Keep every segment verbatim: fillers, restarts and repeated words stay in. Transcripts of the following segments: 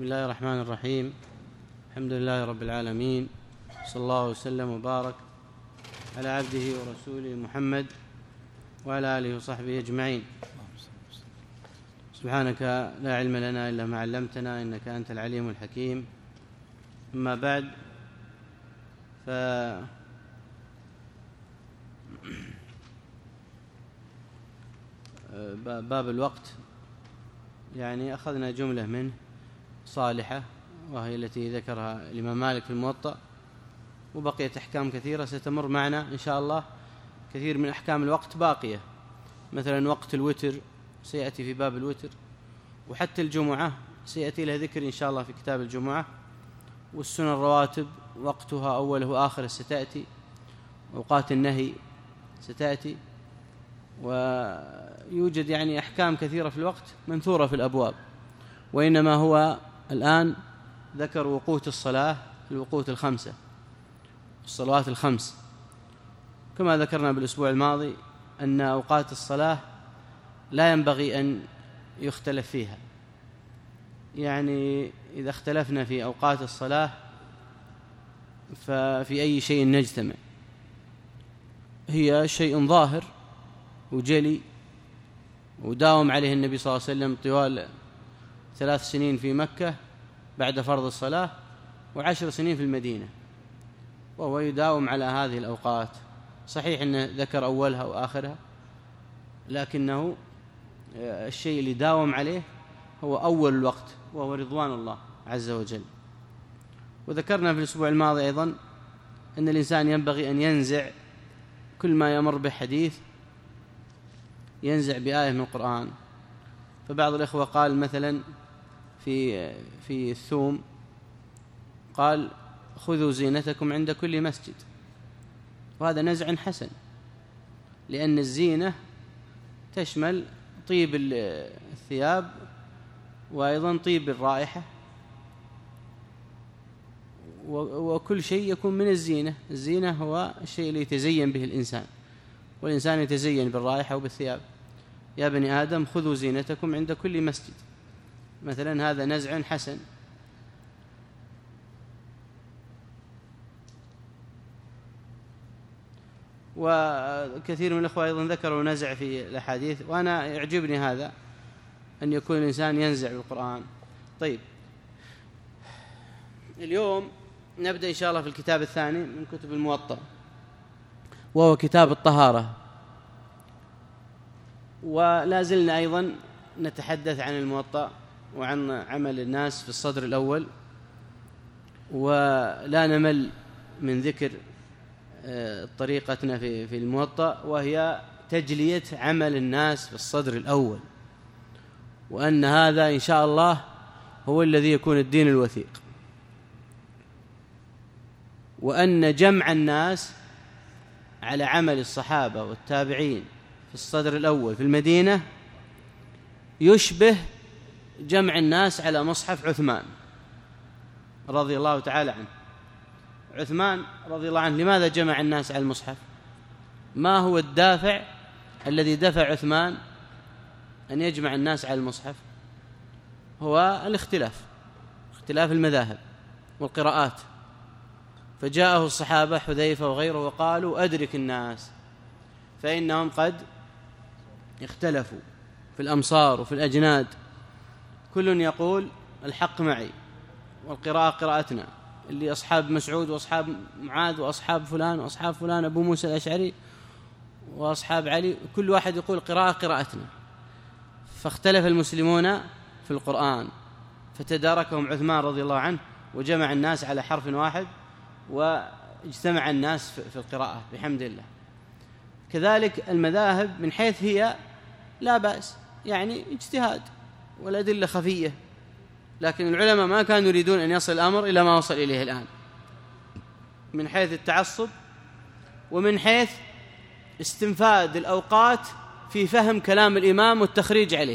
بسم الله الرحمن الرحيم. الحمد لله رب العالمين، صلى الله وسلم وبارك على عبده ورسوله محمد وعلى آله وصحبه أجمعين. سبحانك لا علم لنا إلا ما علمتنا إنك أنت العليم الحكيم. أما بعد، ف باب الوقت يعني أخذنا جملة منه صالحة، وهي التي ذكرها الإمام مالك في الموطأ، وبقيت أحكام كثيرة ستمر معنا إن شاء الله. كثير من أحكام الوقت باقية، مثلا وقت الوتر سيأتي في باب الوتر، وحتى الجمعة سيأتي لها ذكر إن شاء الله في كتاب الجمعة، والسنن الرواتب وقتها أوله وآخره ستأتي، أوقات النهي ستأتي، ويوجد يعني أحكام كثيرة في الوقت منثورة في الأبواب. وإنما هو الآن ذكر وقوت الصلاة، الوقوت الخمسة، الصلوات الخمس، كما ذكرنا بالأسبوع الماضي أن أوقات الصلاة لا ينبغي أن يختلف فيها. يعني إذا اختلفنا في أوقات الصلاة ففي أي شيء نجتمع؟ هي شيء ظاهر وجلي، وداوم عليه النبي صلى الله عليه وسلم طوال ثلاث سنين في مكة بعد فرض الصلاة، وعشر سنين في المدينة، وهو يداوم على هذه الأوقات. صحيح أنه ذكر أولها وآخرها، لكنه الشيء اللي داوم عليه هو أول الوقت، وهو رضوان الله عز وجل. وذكرنا في الأسبوع الماضي أيضا أن الإنسان ينبغي أن ينزع كل ما يمر بحديث، ينزع بآية من القرآن. فبعض الإخوة قال مثلا في في الثوم، قال خذوا زينتكم عند كل مسجد، وهذا نزع حسن، لأن الزينة تشمل طيب الثياب وأيضا طيب الرائحة، وكل شيء يكون من الزينة. الزينة هو الشيء اللي يتزين به الإنسان، والإنسان يتزين بالرائحة وبالثياب. يا بني آدم خذوا زينتكم عند كل مسجد، مثلا هذا نزع حسن. وكثير من الأخوة أيضا ذكروا نزع في الأحاديث، وأنا يعجبني هذا، أن يكون الإنسان ينزع بالقرآن. طيب، اليوم نبدأ إن شاء الله في الكتاب الثاني من كتب الموطأ، وهو كتاب الطهارة. ولا زلنا أيضا نتحدث عن الموطأ وعن عمل الناس في الصدر الأول، ولا نمل من ذكر طريقتنا في في الموطأ، وهي تجلية عمل الناس في الصدر الأول، وأن هذا إن شاء الله هو الذي يكون الدين الوثيق، وأن جمع الناس على عمل الصحابة والتابعين في الصدر الأول في المدينة يشبه جمع الناس على مصحف عثمان رضي الله تعالى عنه. عثمان رضي الله عنه لماذا جمع الناس على المصحف؟ ما هو الدافع الذي دفع عثمان أن يجمع الناس على المصحف؟ هو الاختلاف، اختلاف المذاهب والقراءات. فجاءه الصحابة حذيفة وغيره وقالوا أدرك الناس فإنهم قد اختلفوا في الأمصار وفي الأجناد، كل يقول الحق معي والقراءة قراءتنا، اللي أصحاب مسعود وأصحاب معاذ وأصحاب فلان وأصحاب فلان أبو موسى الأشعري وأصحاب علي، كل واحد يقول قراءة قراءتنا. فاختلف المسلمون في القرآن، فتداركهم عثمان رضي الله عنه وجمع الناس على حرف واحد، واجتمع الناس في القراءة بحمد الله. كذلك المذاهب من حيث هي لا بأس، يعني اجتهاد والأدلة خفية، لكن العلماء ما كانوا يريدون أن يصل الأمر إلى ما وصل إليه الآن، من حيث التعصب ومن حيث استنفاد الأوقات في فهم كلام الإمام والتخريج عليه.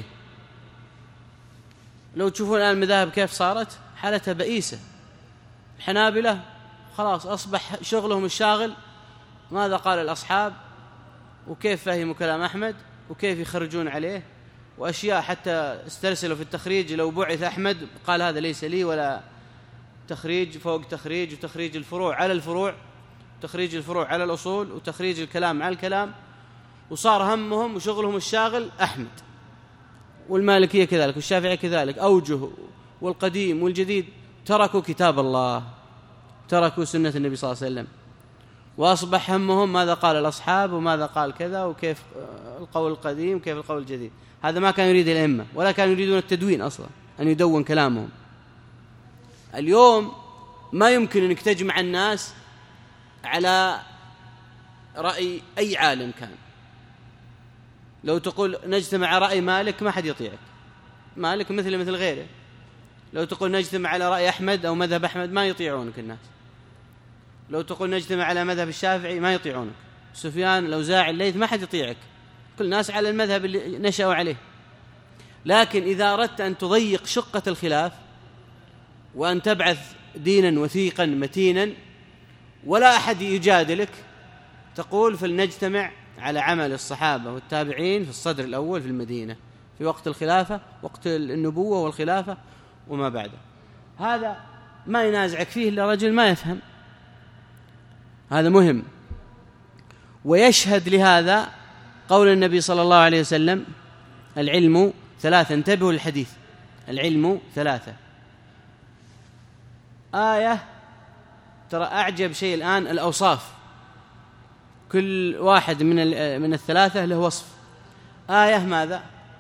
لو تشوفون الآن المذاهب كيف صارت حالتها بئيسة. الحنابلة خلاص أصبح شغلهم الشاغل ماذا قال الأصحاب، وكيف فهموا كلام أحمد، وكيف يخرجون عليه، وأشياء حتى استرسلوا في التخريج، لو بعث أحمد قال هذا ليس لي، ولا تخريج فوق تخريج، وتخريج الفروع على الفروع، تخريج الفروع على الأصول، وتخريج الكلام على الكلام، وصار همهم وشغلهم الشاغل أحمد. والمالكية كذلك، والشافعية كذلك، أوجه والقديم والجديد، تركوا كتاب الله، تركوا سنة النبي صلى الله عليه وسلم، وأصبح همهم ماذا قال الأصحاب وماذا قال كذا، وكيف القول القديم وكيف القول الجديد. هذا ما كان يريد الأئمة، ولا كانوا يريدون التدوين أصلا، أن يدون كلامهم. اليوم ما يمكن أنك تجمع الناس على رأي أي عالم كان. لو تقول نجتمع على رأي مالك ما حد يطيعك، مالك مثل مثل غيره. لو تقول نجتمع على رأي أحمد أو مذهب أحمد ما يطيعونك الناس. لو تقول نجتمع على مذهب الشافعي ما يطيعونك. سفيان لو زاع الليث ما حد يطيعك، كل الناس على المذهب اللي نشأوا عليه. لكن إذا أردت أن تضيق شقة الخلاف وأن تبعث دينا وثيقا متينا ولا أحد يجادلك، تقول فلنجتمع على عمل الصحابة والتابعين في الصدر الأول في المدينة في وقت الخلافة، وقت النبوة والخلافة وما بعده. هذا ما ينازعك فيه إلا رجل ما يفهم، هذا مهم. ويشهد لهذا قول النبي صلى الله عليه وسلم: العلم ثلاثة. انتبهوا للحديث، العلم ثلاثة. آية، ترى أعجب شيء الآن الأوصاف، كل واحد من من الثلاثة له وصف. آية ماذا؟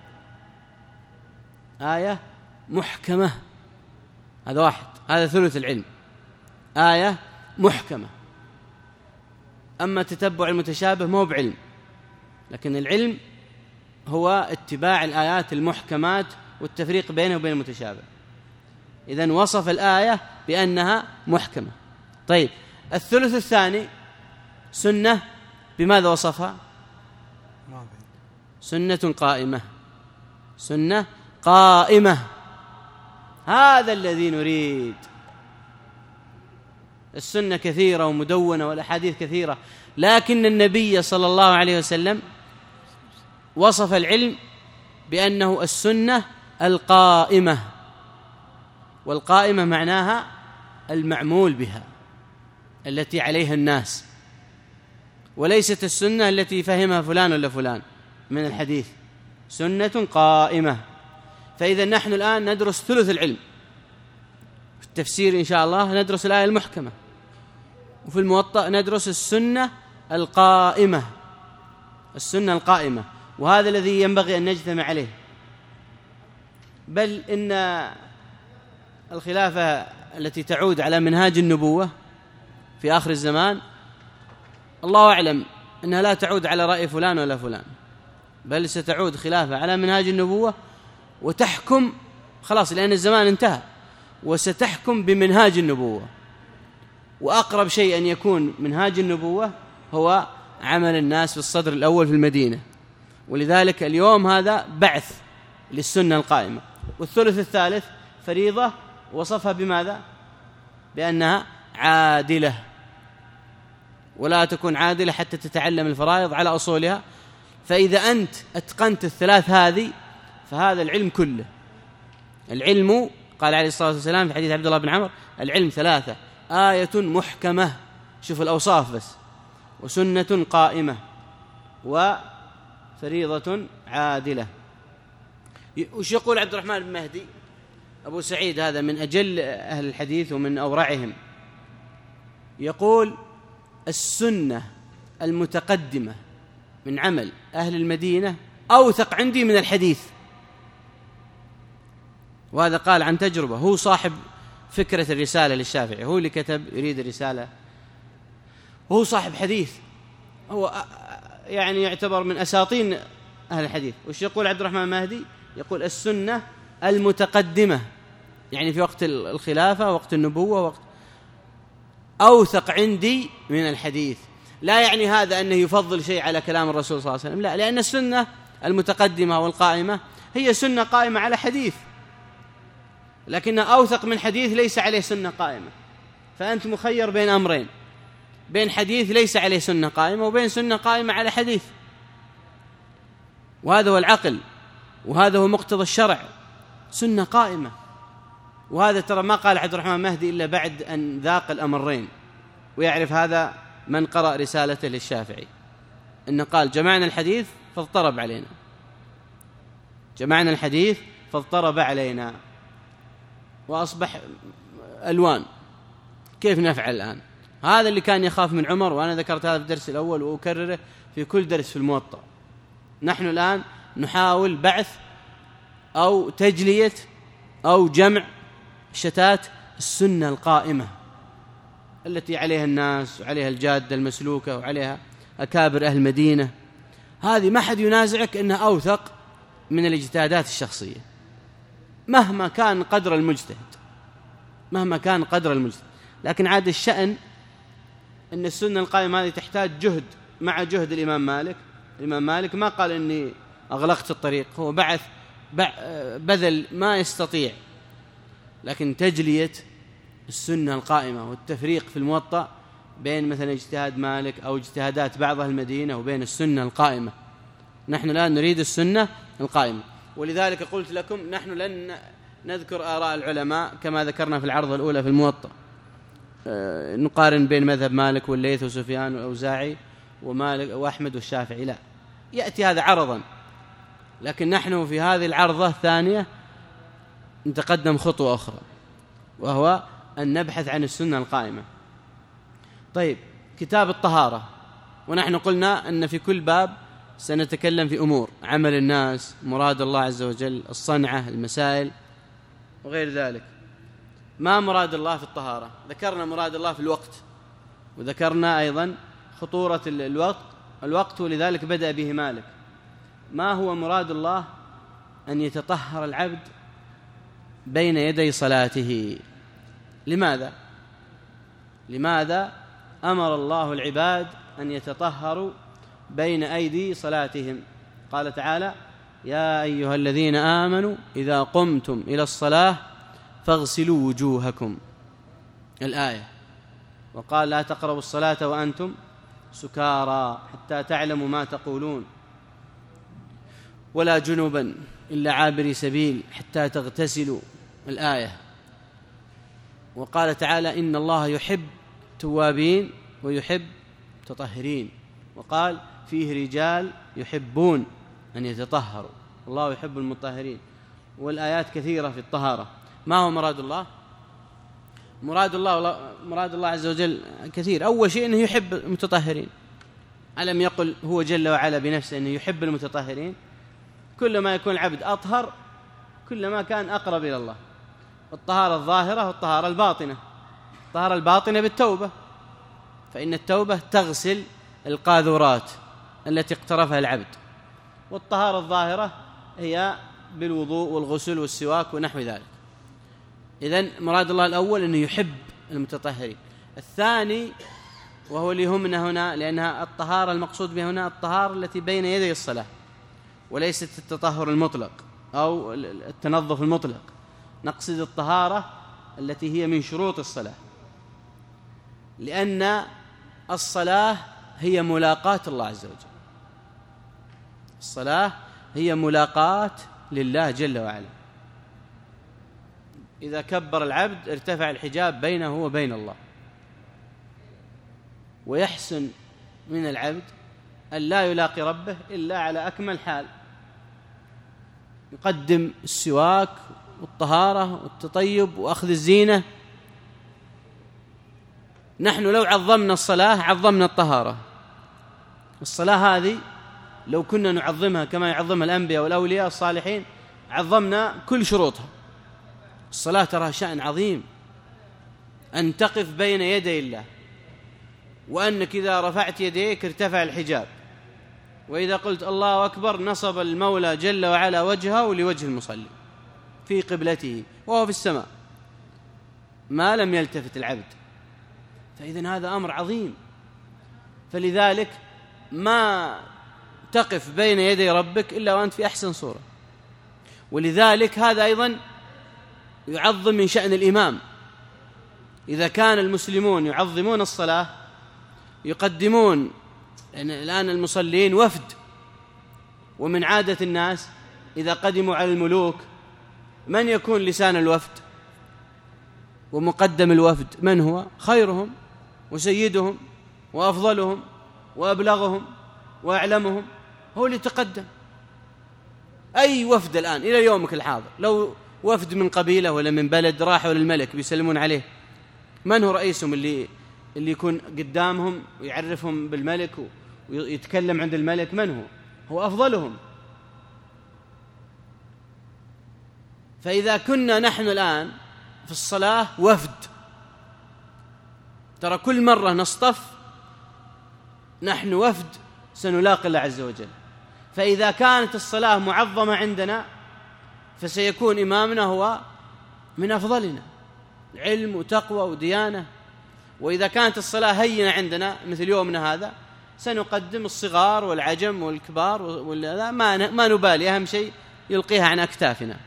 آية محكمة، هذا واحد، هذا ثلث العلم. آية محكمة. أما تتبع المتشابه ما هو بعلم، لكن العلم هو اتباع الآيات المحكمات والتفريق بينه وبين المتشابه. إذن وصف الآية بأنها محكمة. طيب، الثلث الثاني سنة، بماذا وصفها؟ سنة قائمة، سنة قائمة، هذا الذي نريد. السنة كثيرة ومدونة والأحاديث كثيرة، لكن النبي صلى الله عليه وسلم وصف العلم بأنه السنة القائمة، والقائمة معناها المعمول بها، التي عليها الناس، وليست السنة التي فهمها فلان ولا فلان من الحديث، سنة قائمة. فإذا نحن الآن ندرس ثلث العلم في التفسير إن شاء الله، ندرس الآية المحكمة، وفي الموطأ ندرس السنة القائمة، السنة القائمة، وهذا الذي ينبغي أن نجتمع عليه. بل إن الخلافة التي تعود على منهاج النبوة في آخر الزمان الله أعلم أنها لا تعود على رأي فلان ولا فلان، بل ستعود خلافة على منهاج النبوة وتحكم خلاص، لأن الزمان انتهى، وستحكم بمنهاج النبوة. وأقرب شيء أن يكون منهاج النبوة هو عمل الناس في الصدر الأول في المدينة، ولذلك اليوم هذا بعث للسنة القائمة. والثلث الثالث فريضة، وصفها بماذا؟ بأنها عادلة، ولا تكون عادلة حتى تتعلم الفرائض على أصولها. فإذا أنت أتقنت الثلاث هذه فهذا العلم كله. العلم، قال عليه الصلاة والسلام في حديث عبد الله بن عمر: العلم ثلاثة: آية محكمة، شوف الأوصاف بس، وسنة قائمة، وفريضة عادلة. وش يقول عبد الرحمن بن مهدي أبو سعيد، هذا من أجل أهل الحديث ومن أورعهم، يقول: السنة المتقدمة من عمل أهل المدينة أوثق عندي من الحديث. وهذا قال عن تجربة، هو صاحب فكرة الرسالة للشافعي، هو اللي كتب يريد الرسالة، هو صاحب حديث، هو يعني يعتبر من أساطين أهل الحديث. وش يقول عبد الرحمن المهدي؟ يقول: السنة المتقدمة، يعني في وقت الخلافة، وقت النبوة، وقت أوثق عندي من الحديث. لا يعني هذا أنه يفضل شيء على كلام الرسول صلى الله عليه وسلم، لا، لأن السنة المتقدمة والقائمة هي سنة قائمة على حديث، لكنها أوثق من حديث ليس عليه سنة قائمة. فأنت مخير بين أمرين، بين حديث ليس عليه سنة قائمة وبين سنة قائمة على حديث، وهذا هو العقل. وهذا هو مقتضى الشرع، سنة قائمة. وهذا ترى ما قال عبد الرحمن مهدي إلا بعد أن ذاق الأمرين، ويعرف هذا من قرأ رسالته للشافعي، إنه قال جمعنا الحديث فاضطرب علينا، جمعنا الحديث فاضطرب علينا وأصبح ألوان، كيف نفعل الآن؟ هذا اللي كان يخاف من عمر، وأنا ذكرت هذا في الدرس الأول وأكرره في كل درس في الموطأ. نحن الآن نحاول بعث أو تجلية أو جمع شتات السنة القائمة التي عليها الناس وعليها الجادة المسلوكة وعليها أكابر أهل المدينة. هذه ما حد ينازعك أنها أوثق من الاجتهادات الشخصية مهما كان قدر المجتهد، مهما كان قدر المجتهد. لكن عاد الشأن أن السنة القائمة هذه تحتاج جهد مع جهد الإمام مالك. الإمام مالك ما قال إني أغلقت الطريق، هو بعث بذل ما يستطيع، لكن تجلية السنة القائمة والتفريق في الموطأ بين مثلا اجتهاد مالك أو اجتهادات بعض أهل المدينة وبين السنة القائمة. نحن الآن نريد السنة القائمة، ولذلك قلت لكم نحن لن نذكر آراء العلماء كما ذكرنا في العرضة الأولى في الموطأ، أه نقارن بين مذهب مالك والليث وسفيان والأوزاعي ومالك وأحمد والشافعي، لا، يأتي هذا عرضا. لكن نحن في هذه العرضة الثانية نتقدم خطوة أخرى، وهو أن نبحث عن السنة القائمة. طيب، كتاب الطهارة، ونحن قلنا أن في كل باب سنتكلم في أمور عمل الناس، مراد الله عز وجل، الصنعة، المسائل وغير ذلك. ما مراد الله في الطهارة؟ ذكرنا مراد الله في الوقت، وذكرنا أيضا خطورة الوقت الوقت ولذلك بدأ به مالك. ما هو مراد الله؟ أن يتطهر العبد بين يدي صلاته. لماذا؟ لماذا أمر الله العباد أن يتطهروا بين أيدي صلاتهم؟ قال تعالى: يا أيها الذين آمنوا إذا قمتم إلى الصلاة فاغسلوا وجوهكم، الآية. وقال: لا تقربوا الصلاة وأنتم سكارى حتى تعلموا ما تقولون، ولا جنبا إلا عابري سبيل حتى تغتسلوا، الآية. وقال تعالى: إن الله يحب توابين ويحب تطهرين، وقال: فيه رجال يحبون أن يتطهروا، الله يحب المطهرين. والآيات كثيرة في الطهارة. ما هو مراد الله؟ مراد الله مراد الله عز وجل كثير. أول شيء أنه يحب المتطهرين، ألم يقل هو جل وعلا بنفسه أنه يحب المتطهرين؟ كلما يكون العبد أطهر كلما كان أقرب إلى الله. الطهارة الظاهرة والطهارة الباطنة. الطهارة الباطنة بالتوبة، فإن التوبة تغسل القاذورات التي اقترفها العبد، والطهارة الظاهرة هي بالوضوء والغسل والسواك ونحو ذلك. إذن مراد الله الأول أنه يحب المتطهرين. الثاني وهو اللي يهمنا هنا، لأنها الطهارة المقصود بها هنا الطهارة التي بين يدي الصلاة، وليست التطهر المطلق أو التنظف المطلق. نقصد الطهارة التي هي من شروط الصلاة، لأن الصلاة هي ملاقاة الله عز وجل. الصلاة هي ملاقاة لله جل وعلا. إذا كبر العبد ارتفع الحجاب بينه وبين الله. ويحسن من العبد أن لا يلاقي ربه إلا على أكمل حال، يقدم السواك والطهارة والتطيب وأخذ الزينة. نحن لو عظمنا الصلاة عظمنا الطهارة. الصلاة هذه لو كنا نعظمها كما يعظمها الأنبياء والأولياء الصالحين عظمنا كل شروطها. الصلاة ترى شأن عظيم، أن تقف بين يدي الله، وأنك إذا رفعت يديك ارتفع الحجاب، وإذا قلت الله أكبر نصب المولى جل وعلا وجهه لوجه المصلي في قبلته وهو في السماء ما لم يلتفت العبد. فإذن هذا أمر عظيم. فلذلك ما تقف بين يدي ربك إلا وأنت في أحسن صورة. ولذلك هذا أيضا يعظم من شأن الإمام. إذا كان المسلمون يعظمون الصلاة يقدمون، لأن الآن المصلين وفد، ومن عادة الناس إذا قدموا على الملوك من يكون لسان الوفد ومقدم الوفد؟ من هو؟ خيرهم وسيدهم وأفضلهم وأبلغهم وأعلمهم، هو اللي تقدم. أي وفد الآن إلى يومك الحاضر لو وفد من قبيلة ولا من بلد راحوا للملك بيسلمون عليه، من هو رئيسهم اللي اللي يكون قدامهم ويعرفهم بالملك ويتكلم عند الملك؟ من هو؟ هو أفضلهم. فإذا كنا نحن الآن في الصلاة وفد، ترى كل مرة نصطف نحن وفد سنلاقي الله عز وجل. فإذا كانت الصلاة معظمة عندنا فسيكون إمامنا هو من أفضلنا، علم وتقوى وديانة. وإذا كانت الصلاة هينة عندنا مثل يومنا هذا سنقدم الصغار والعجم والكبار ولا ما ما نبالي، أهم شيء يلقيها عن أكتافنا.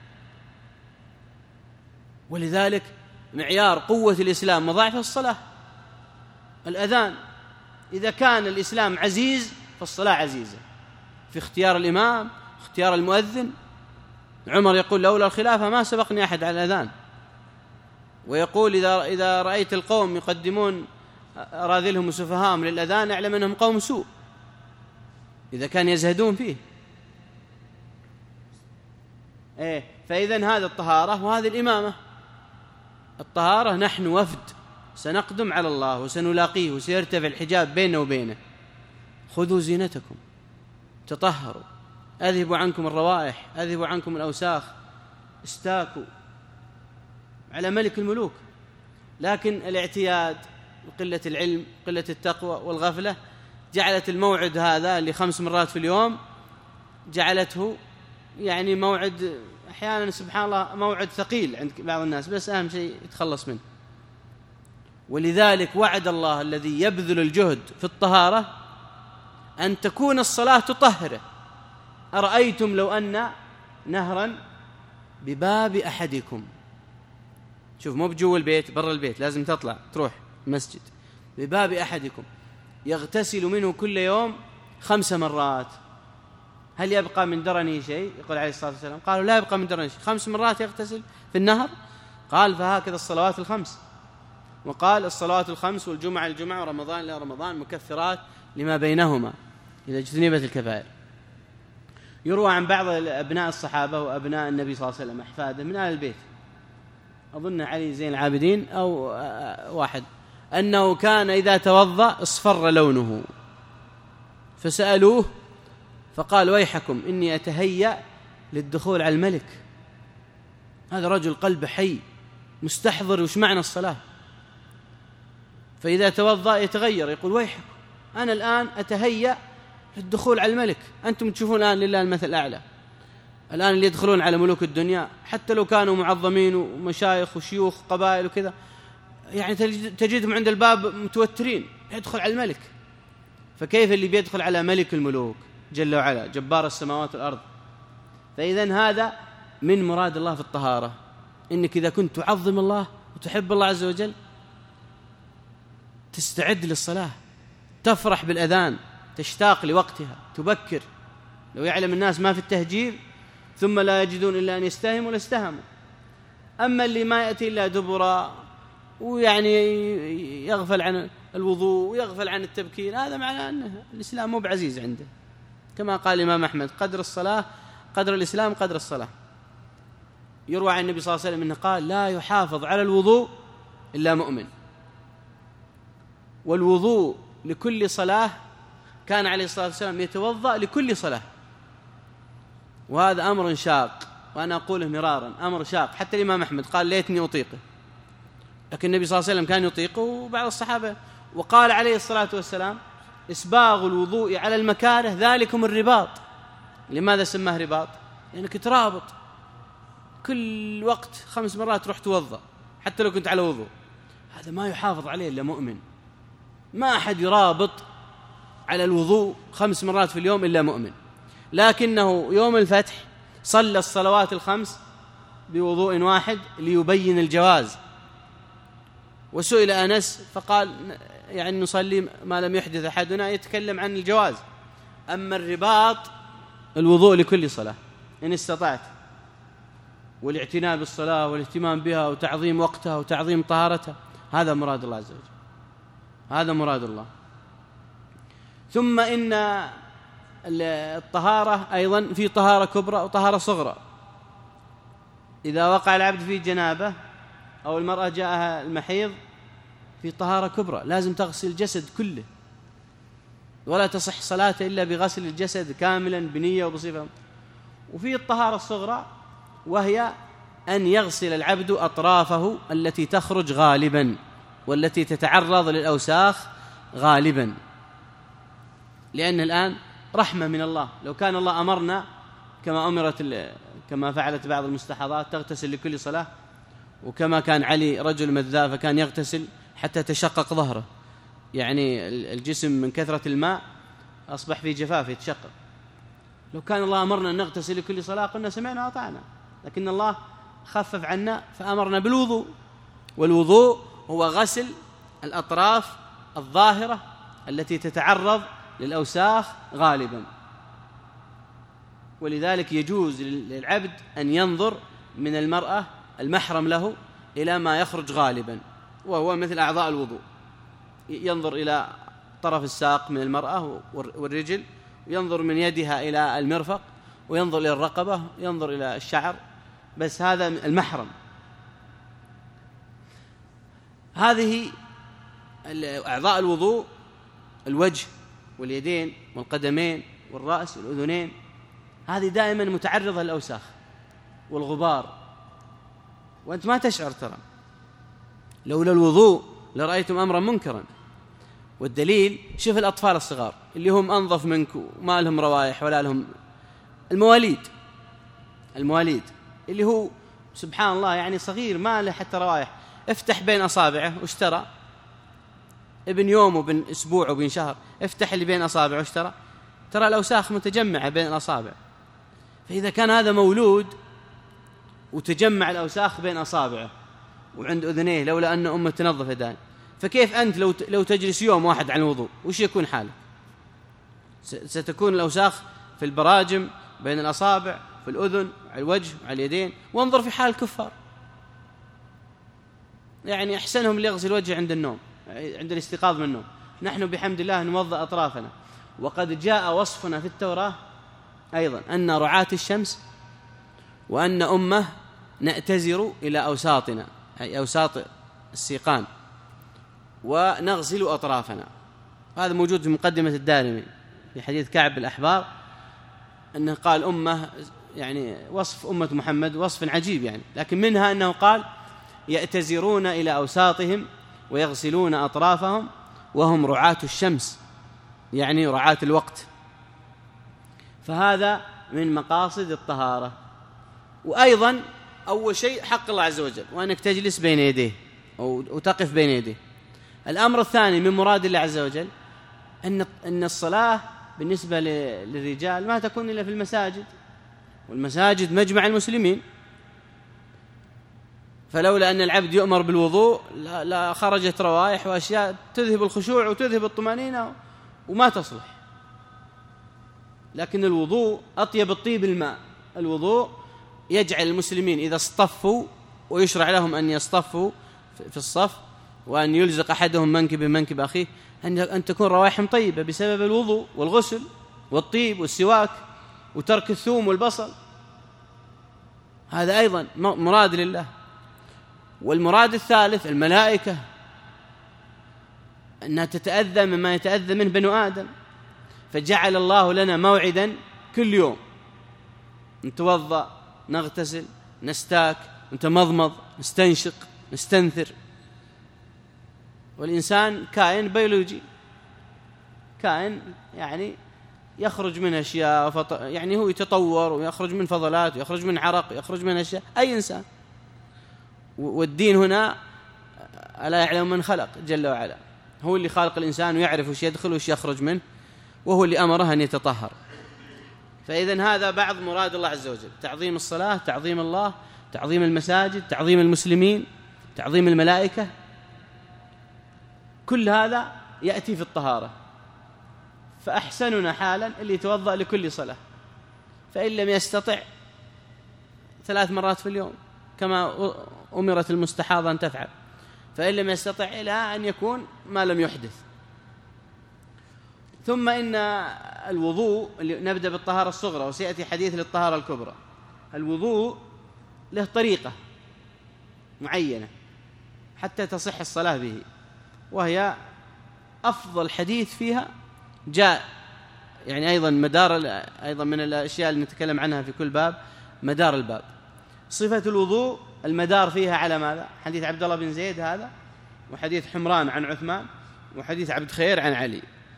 ولذلك معيار قوة الإسلام وضعف الصلاة الأذان. إذا كان الإسلام عزيز فالصلاة عزيزة في اختيار الإمام، اختيار المؤذن. عمر يقول لولا الخلافة ما سبقني أحد على الأذان. ويقول إذا إذا رأيت القوم يقدمون أراذلهم وسفهاهم للأذان اعلم أنهم قوم سوء، إذا كان يزهدون فيه. إيه فإذن هذا الطهارة وهذه الإمامة. الطهارة نحن وفد سنقدم على الله وسنلاقيه وسيرتفع الحجاب بيننا وبينه. خذوا زينتكم، تطهروا، أذهبوا عنكم الروائح، أذهبوا عنكم الأوساخ، استاكوا على ملك الملوك. لكن الاعتياد وقلة العلم قلة التقوى والغفلة جعلت الموعد هذا اللي خمس مرات في اليوم جعلته يعني موعد أحيانا سبحان الله موعد ثقيل عند بعض الناس، بس أهم شيء يتخلص منه. ولذلك وعد الله الذي يبذل الجهد في الطهارة أن تكون الصلاة تطهره. أرأيتم لو أن نهرا بباب أحدكم، شوف مو بجو البيت، برا البيت لازم تطلع تروح المسجد، بباب أحدكم يغتسل منه كل يوم خمس مرات، هل يبقى من درني شيء؟ يقول عليه الصلاة والسلام قالوا لا يبقى من درني شيء. خمس مرات يغتسل في النهر؟ قال فهكذا الصلوات الخمس. وقال الصلوات الخمس والجمعة الجمعة ورمضان إلى رمضان مكفرات لما بينهما إذا اجتنبت الكبائر. يروى عن بعض أبناء الصحابة وأبناء النبي صلى الله عليه وسلم أحفاده من آل البيت، أظن علي زين العابدين أو واحد، أنه كان إذا توضأ اصفر لونه، فسألوه فقال ويحكم إني أتهيأ للدخول على الملك. هذا رجل قلب حي مستحضر وش معنى الصلاة، فإذا توضأ يتغير يقول ويحكم أنا الآن أتهيأ للدخول على الملك. أنتم تشوفون الآن لله المثل الأعلى، الآن اللي يدخلون على ملوك الدنيا حتى لو كانوا معظمين ومشايخ وشيوخ قبائل وكذا، يعني تجدهم عند الباب متوترين، يدخل على الملك. فكيف اللي بيدخل على ملك الملوك جل وعلا جبار السماوات والأرض؟ فإذن هذا من مراد الله في الطهارة، إنك إذا كنت تعظم الله وتحب الله عز وجل تستعد للصلاة، تفرح بالأذان، تشتاق لوقتها، تبكر. لو يعلم الناس ما في التهجير ثم لا يجدون إلا أن يستهموا لاستهموا. أما اللي ما يأتي إلا دبرا ويعني يغفل عن الوضوء ويغفل عن التبكير، هذا معناه أن الإسلام مو بعزيز عنده. كما قال الإمام أحمد قدر الصلاة قدر الإسلام قدر الصلاة. يروى عن النبي صلى الله عليه وسلم أنه قال لا يحافظ على الوضوء إلا مؤمن. والوضوء لكل صلاة كان عليه الصلاة والسلام يتوضأ لكل صلاة، وهذا أمر شاق، وأنا أقوله مرارا أمر شاق. حتى الإمام أحمد قال ليتني أطيقه، لكن النبي صلى الله عليه وسلم كان يطيقه وبعض الصحابة. وقال عليه الصلاة والسلام إسباغ الوضوء على المكاره ذلكم الرباط. لماذا سماه رباط؟ لأنك يعني ترابط كل وقت خمس مرات تروح توضأ حتى لو كنت على وضوء. هذا ما يحافظ عليه إلا مؤمن، ما أحد يرابط على الوضوء خمس مرات في اليوم إلا مؤمن. لكنه يوم الفتح صلى الصلوات الخمس بوضوء واحد ليبين الجواز. وسئل أنس فقال يعني نصلي ما لم يحدث أحدنا، يتكلم عن الجواز. أما الرباط الوضوء لكل صلاة، إن استطعت، والاعتناء بالصلاة والاهتمام بها وتعظيم وقتها وتعظيم طهارتها، هذا مراد الله عز وجل، هذا مراد الله. ثم إن الطهارة أيضا في طهارة كبرى وطهارة صغرى. إذا وقع العبد في جنابة أو المرأة جاءها المحيض في طهارة كبرى، لازم تغسل الجسد كله، ولا تصح صلاته إلا بغسل الجسد كاملا بنية وبصفة. وفي الطهارة الصغرى وهي أن يغسل العبد أطرافه التي تخرج غالبا والتي تتعرض للأوساخ غالبا، لأن الآن رحمة من الله. لو كان الله أمرنا كما أمرت كما فعلت بعض المستحاضات تغتسل لكل صلاة، وكما كان علي رجل مذاء فكان يغتسل حتى تشقق ظهره، يعني الجسم من كثرة الماء أصبح في جفاف يتشقق. لو كان الله أمرنا أن نغتسل لكل صلاة قلنا سمعنا وأطعنا، لكن الله خفف عنا فأمرنا بالوضوء، والوضوء هو غسل الأطراف الظاهرة التي تتعرض للأوساخ غالبا. ولذلك يجوز للعبد أن ينظر من المرأة المحرم له إلى ما يخرج غالبا، وهو مثل أعضاء الوضوء، ينظر إلى طرف الساق من المرأة والرجل، وينظر من يدها إلى المرفق، وينظر إلى الرقبة، ينظر إلى الشعر، بس هذا المحرم. هذه أعضاء الوضوء: الوجه واليدين والقدمين والرأس والأذنين، هذه دائما متعرضة للأوساخ والغبار، وأنت ما تشعر ترى. لولا الوضوء لرأيتم أمرا منكرا. والدليل شوف الأطفال الصغار اللي هم أنظف منك وما لهم روائح ولا لهم، المواليد المواليد اللي هو سبحان الله يعني صغير ما له حتى روائح، افتح بين أصابعه واشترى، ابن يوم وابن أسبوع وابن شهر، افتح اللي بين أصابعه واشترى، ترى الأوساخ متجمعة بين الأصابع. فإذا كان هذا مولود وتجمع الأوساخ بين أصابعه وعند أذنيه لولا أن أمه تنظف يديه، فكيف أنت لو لو تجلس يوم واحد عن الوضوء وش يكون حالك؟ ستكون الأوساخ في البراجم بين الأصابع، في الأذن، على الوجه، على اليدين. وانظر في حال الكفار، يعني أحسنهم اللي يغسل الوجه عند النوم، عند الاستيقاظ من النوم. نحن بحمد الله نوضأ أطرافنا. وقد جاء وصفنا في التوراة أيضا أن رعاة الشمس وأن أمة نأتزر إلى أوساطنا، أي أوساط السيقان، ونغسل أطرافنا. هذا موجود في مقدمة الدارمي في حديث كعب الأحبار، أنه قال أمة، يعني وصف أمة محمد وصف عجيب يعني، لكن منها أنه قال يأتزرون إلى أوساطهم ويغسلون أطرافهم وهم رعاة الشمس، يعني رعاة الوقت. فهذا من مقاصد الطهارة. وأيضا أول شيء حق الله عز وجل، وأنك تجلس بين يديه أو تقف بين يديه. الأمر الثاني من مراد الله عز وجل أن أن الصلاة بالنسبة للرجال ما تكون إلا في المساجد، والمساجد مجمع المسلمين. فلولا أن العبد يؤمر بالوضوء لا, لا خرجت روائح وأشياء تذهب الخشوع وتذهب الطمأنينة وما تصلح. لكن الوضوء أطيب الطيب الماء. الوضوء يجعل المسلمين إذا اصطفوا، ويشرع لهم أن يصطفوا في الصف، وأن يلزق أحدهم منكب بمنكب أخيه، أن تكون روائحهم طيبة بسبب الوضوء والغسل والطيب والسواك وترك الثوم والبصل. هذا أيضا مراد لله. والمراد الثالث الملائكة، أنها تتأذى مما يتأذى منه بنو آدم، فجعل الله لنا موعدا كل يوم نتوضأ، نغتسل، نستاك، نتمضمض، نستنشق، نستنثر. والإنسان كائن بيولوجي، كائن يعني يخرج من أشياء فط... يعني هو يتطور ويخرج من فضلات ويخرج من عرق ويخرج من أشياء، أي إنسان. والدين هنا ألا يعلم من خلق جل وعلا، هو اللي خالق الإنسان ويعرف وش يدخل وش يخرج منه، وهو اللي أمره أن يتطهر. فإذن هذا بعض مراد الله عز وجل: تعظيم الصلاة، تعظيم الله، تعظيم المساجد، تعظيم المسلمين، تعظيم الملائكة. كل هذا يأتي في الطهارة. فأحسننا حالا اللي يتوضأ لكل صلاة، فإن لم يستطع ثلاث مرات في اليوم كما أمرت المستحاضة أن تفعل، فإن لم يستطع إلى أن يكون ما لم يحدث. ثم إن الوضوء، نبدأ بالطهارة الصغرى وسيأتي حديث للطهارة الكبرى. الوضوء له طريقة معينة حتى تصح الصلاة به، وهي أفضل حديث فيها جاء يعني أيضا مدار أيضا من الأشياء اللي نتكلم عنها في كل باب مدار الباب. صفة الوضوء المدار فيها على ماذا؟ حديث عبد الله بن زيد هذا، وحديث حمران عن عثمان، وحديث عبد خير عن علي،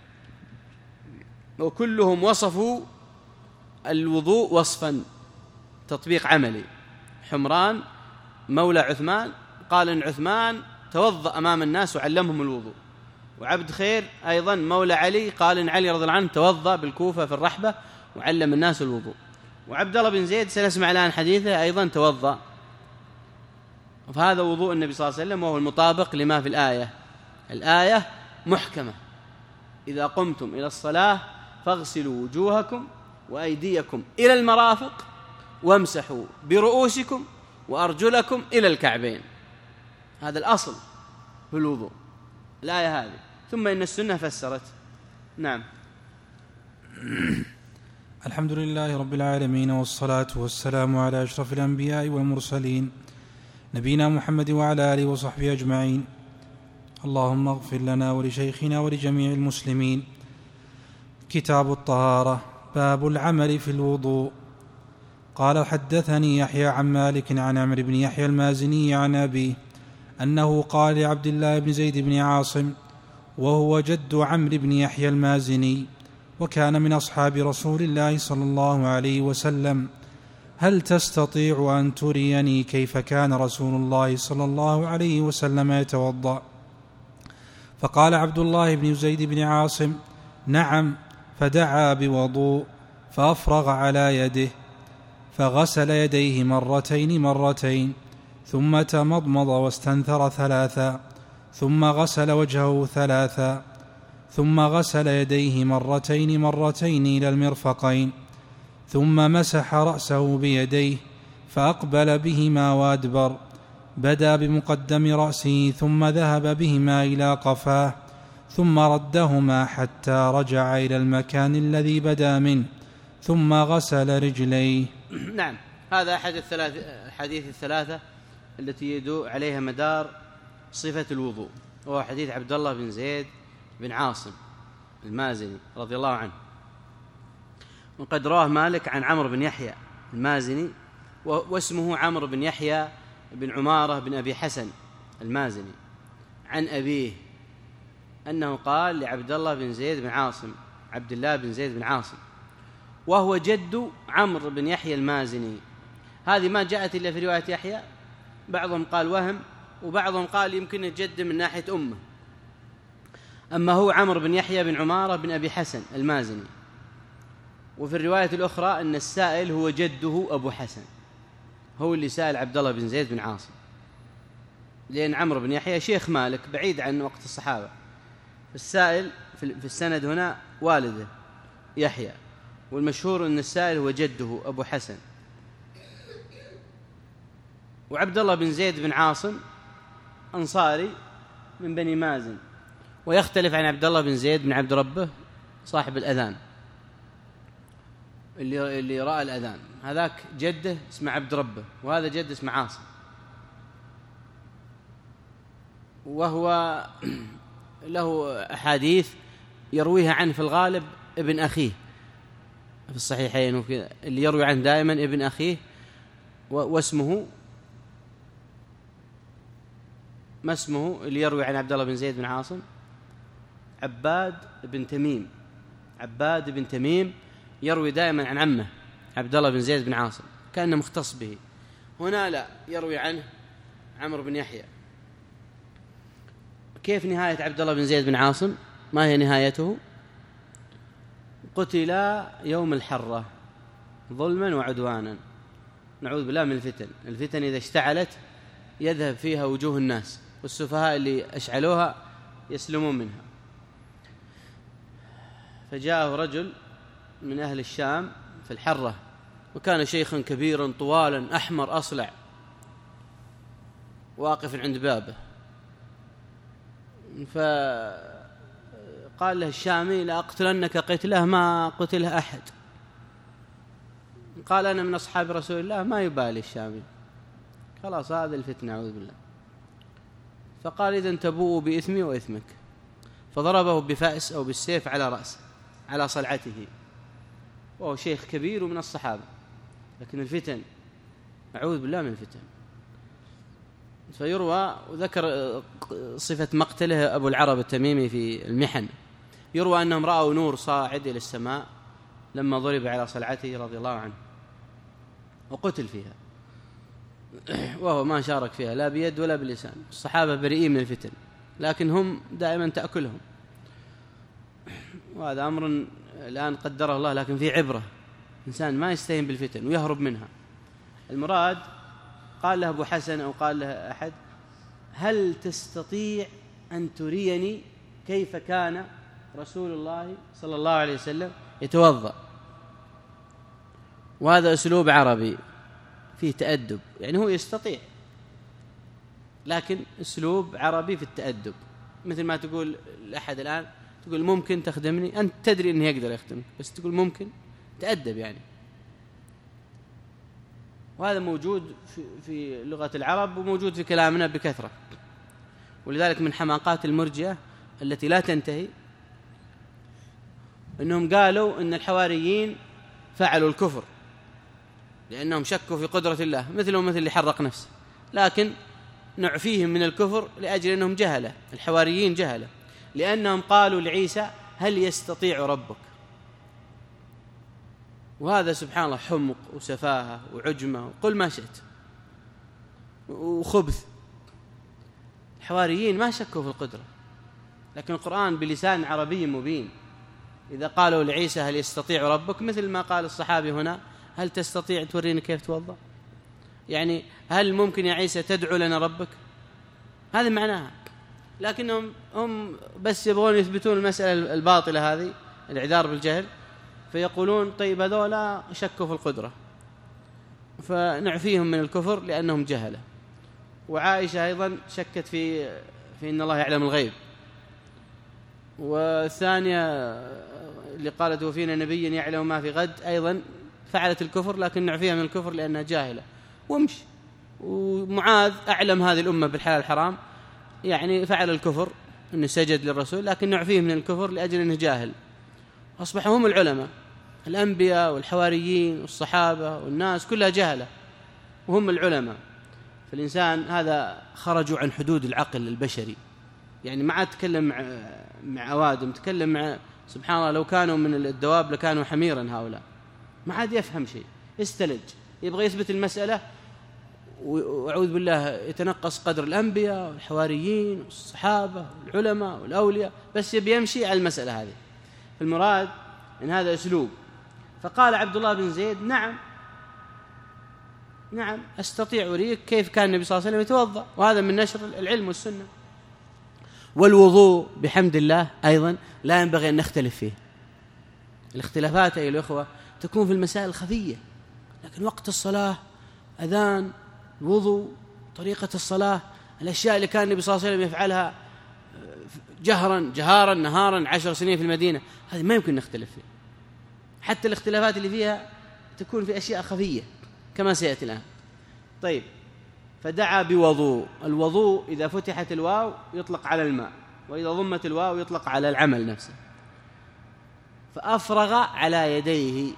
وكلهم وصفوا الوضوء وصفا تطبيق عملي. حمران مولى عثمان قال إن عثمان توضأ أمام الناس وعلمهم الوضوء، وعبد خير أيضا مولى علي قال إن علي رضي الله عنه توضأ بالكوفة في الرحبة وعلم الناس الوضوء، وعبد الله بن زيد سنسمع الآن حديثه أيضا توضأ. فهذا وضوء النبي صلى الله عليه وسلم، وهو المطابق لما في الآية. الآية محكمة: إذا قمتم إلى الصلاة فاغسلوا وجوهكم وأيديكم إلى المرافق وامسحوا برؤوسكم وأرجلكم إلى الكعبين. هذا الأصل في الوضوء، الآية هذه. ثم إن السنة فسرت. نعم. الحمد لله رب العالمين، والصلاة والسلام على أشرف الأنبياء والمرسلين نبينا محمد وعلى آله وصحبه أجمعين. اللهم اغفر لنا ولشيخنا ولجميع المسلمين. كتاب الطهارة. باب العمل في الوضوء. قال: حدثني يحيى عن مالك عن عمرو بن يحيى المازني عن أبيه أنه قال لعبد الله بن زيد بن عاصم، وهو جد عمرو بن يحيى المازني وكان من أصحاب رسول الله صلى الله عليه وسلم: هل تستطيع أن تريني كيف كان رسول الله صلى الله عليه وسلم يتوضأ؟ فقال عبد الله بن زيد بن عاصم: نعم. فدعا بوضوء فأفرغ على يده فغسل يديه مرتين مرتين، ثم تمضمض واستنثر ثلاثا، ثم غسل وجهه ثلاثا، ثم غسل يديه مرتين مرتين إلى المرفقين، ثم مسح رأسه بيديه فأقبل بهما وأدبر، بدأ بمقدم رأسه ثم ذهب بهما إلى قفاه، ثم ردهما حتى رجع إلى المكان الذي بدأ منه، ثم غسل رجليه. نعم. هذا أحد الحديث الثلاثة التي يدور عليها مدار صفة الوضوء، وهو حديث عبد الله بن زيد بن عاصم المازني رضي الله عنه. وقد رواه مالك عن عمرو بن يحيى المازني، واسمه عمرو بن يحيى بن عمارة بن أبي حسن المازني، عن أبيه أنه قال لعبد الله بن زيد بن عاصم، عبد الله بن زيد بن عاصم، وهو جد عمرو بن يحيى المازني. هذه ما جاءت إلا في رواية يحيى، بعضهم قال وهم، وبعضهم قال يمكن الجد من ناحية أمه. أما هو عمرو بن يحيى بن عمارة بن أبي حسن المازني. وفي الرواية الأخرى أن السائل هو جده أبو حسن، هو اللي سأل عبد الله بن زيد بن عاصم، لأن عمرو بن يحيى شيخ مالك بعيد عن وقت الصحابة، السائل في السند هنا والده يحيى، والمشهور أن السائل هو جده أبو حسن. وعبد الله بن زيد بن عاصم أنصاري من بني مازن، ويختلف عن عبد الله بن زيد بن عبد ربه صاحب الأذان اللي, اللي رأى الأذان. هذاك جده اسمه عبد ربه، وهذا جد اسمه عاصم، وهو له أحاديث يرويها عنه في الغالب ابن أخيه في الصحيحين، وكذا اللي يروي عنه دائما ابن أخيه، واسمه ما اسمه اللي يروي عن عبد الله بن زيد بن عاصم؟ عباد بن تميم. عباد بن تميم يروي دائما عن عمه عبد الله بن زيد بن عاصم، كأنه مختص به. هنا لا، يروي عنه عمرو بن يحيى. كيف نهاية عبد الله بن زيد بن عاصم؟ ما هي نهايته؟ قتل يوم الحرة ظلما وعدوانا، نعوذ بالله من الفتن. الفتن إذا اشتعلت يذهب فيها وجوه الناس، والسفهاء اللي أشعلوها يسلمون منها. فجاءه رجل من أهل الشام في الحرة وكان شيخا كبيرا طوالا أحمر أصلع واقف عند بابه، فقال له الشامي: لأقتلنك قتله ما قتله أحد. قال: أنا من أصحاب رسول الله. ما يبالي الشامي، خلاص هذا الفتنة أعوذ بالله. فقال: إذن تبوء بإثمي وإثمك. فضربه بفأس أو بالسيف على رأسه على صلعته، وهو شيخ كبير من الصحابة. لكن الفتن أعوذ بالله من الفتن. فيروى، وذكر صفة مقتله أبو العرب التميمي في المحن، يروى أنهم رأوا نور صاعد إلى السماء لما ضرب على صلعته رضي الله عنه، وقتل فيها وهو ما شارك فيها لا بيد ولا بلسان. الصحابة بريئين من الفتن، لكن هم دائما تأكلهم، وهذا أمر الآن قدره الله، لكن في عبرة. إنسان ما يستهين بالفتن ويهرب منها. المراد، قال له أبو حسن أو قال له أحد: هل تستطيع أن تريني كيف كان رسول الله صلى الله عليه وسلم يتوضأ؟ وهذا أسلوب عربي فيه تأدب، يعني هو يستطيع، لكن أسلوب عربي في التأدب. مثل ما تقول لأحد الآن، تقول: ممكن تخدمني؟ أنت تدري أنه يقدر يخدمك، بس تقول ممكن، تأدب يعني. وهذا موجود في لغة العرب وموجود في كلامنا بكثرة. ولذلك من حماقات المرجئة التي لا تنتهي أنهم قالوا أن الحواريين فعلوا الكفر لأنهم شكوا في قدرة الله، مثلهم مثل اللي حرق نفسه، لكن نعفيهم من الكفر لأجل أنهم جهلة. الحواريين جهلة، لأنهم قالوا لعيسى: هل يستطيع ربك؟ وهذا سبحان الله حمق وسفاهة وعجمة وقل ما شئت وخبث. الحواريين ما شكوا في القدرة، لكن القرآن بلسان عربي مبين. إذا قالوا لعيسى: هل يستطيع ربك؟ مثل ما قال الصحابي هنا: هل تستطيع توريني كيف توضأ؟ يعني هل ممكن يا عيسى تدعو لنا ربك؟ هذا معناها. لكنهم هم بس يبغون يثبتون المسألة الباطلة هذه، الإعذار بالجهل، فيقولون: طيب هذولا شكوا في القدرة فنعفيهم من الكفر لأنهم جهلة. وعائشة أيضا شكت في في إن الله يعلم الغيب. والثانية اللي قالت: وفينا نبي يعلم ما في غد، أيضا فعلت الكفر لكن نعفيها من الكفر لأنها جاهلة. ومش ومعاذ أعلم هذه الأمة بالحلال الحرام، يعني فعل الكفر أنه سجد للرسول، لكن نعفيه من الكفر لأجل أنه جاهل. أصبحوا هم العلماء، الأنبياء والحواريين والصحابة والناس كلها جهلة وهم العلماء. فالإنسان هذا خرجوا عن حدود العقل البشري، يعني ما عاد تكلم مع, مع أوادم، تكلم مع سبحان الله لو كانوا من الدواب لكانوا حميرا. هؤلاء ما عاد يفهم شيء، يستلج، يبغى يثبت المسألة وأعوذ بالله يتنقص قدر الأنبياء والحواريين والصحابة والعلماء والأولياء، بس يبي يمشي على المسألة هذه. المراد إن هذا أسلوب. فقال عبد الله بن زيد: نعم نعم أستطيع أريك كيف كان النبي صلى الله عليه وسلم يتوضأ. وهذا من نشر العلم والسنة. والوضوء بحمد الله أيضا لا ينبغي أن نختلف فيه. الاختلافات أيها الأخوة تكون في المسائل الخفية، لكن وقت الصلاة، أذان، وضوء، طريقة الصلاة، الأشياء اللي كان النبي صلى الله عليه وسلم يفعلها جهرا جهارا نهارا عشر سنين في المدينة، هذه ما يمكن نختلف فيها. حتى الاختلافات اللي فيها تكون في أشياء خفية كما سيأتي الآن. طيب، فدعا بوضوء. الوضوء إذا فتحت الواو يطلق على الماء، وإذا ضمت الواو يطلق على العمل نفسه. فأفرغ على يديه.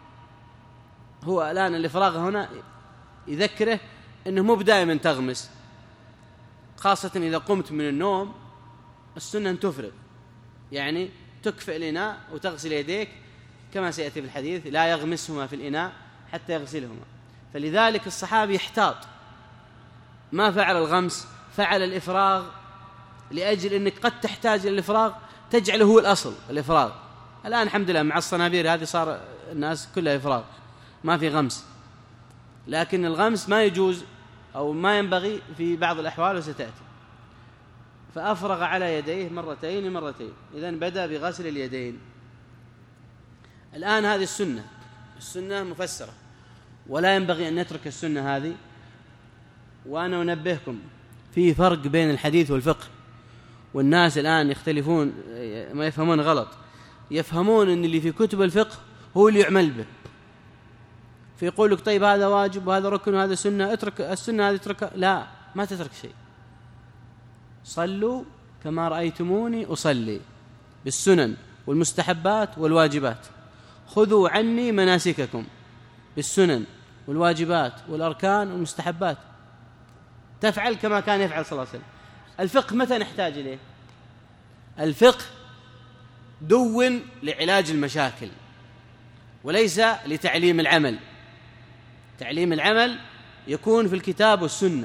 هو الآن الإفراغ هنا يذكره أنه مو بدائما تغمس، خاصة إذا قمت من النوم السنة أن تفرغ، يعني تكفئ الإناء وتغسل يديك كما سيأتي في الحديث: لا يغمسهما في الإناء حتى يغسلهما. فلذلك الصحابي يحتاط، ما فعل الغمس، فعل الإفراغ، لأجل أنك قد تحتاج إلى الإفراغ تجعله هو الأصل الإفراغ. الآن الحمد لله مع الصنابير هذه صار الناس كلها إفراغ، ما في غمس، لكن الغمس ما يجوز أو ما ينبغي في بعض الأحوال وستأتي. فأفرغ على يديه مرتين مرتين، إذن بدأ بغسل اليدين. الآن هذه السنة، السنة مفسرة، ولا ينبغي أن نترك السنة هذه. وأنا أنبهكم في فرق بين الحديث والفقه، والناس الآن يختلفون، ما يفهمون غلط، يفهمون أن اللي في كتب الفقه هو اللي يعمل به، فيقول لك طيب هذا واجب وهذا ركن وهذا سنة، اترك السنة هذه اتركها. لا، ما تترك شيء. صلوا كما رأيتموني أصلي، بالسنن والمستحبات والواجبات. خذوا عني مناسككم، بالسنن والواجبات والأركان والمستحبات. تفعل كما كان يفعل صلى الله عليه وسلم. الفقه متى نحتاج إليه؟ الفقه دون لعلاج المشاكل وليس لتعليم العمل. تعليم العمل يكون في الكتاب والسنة.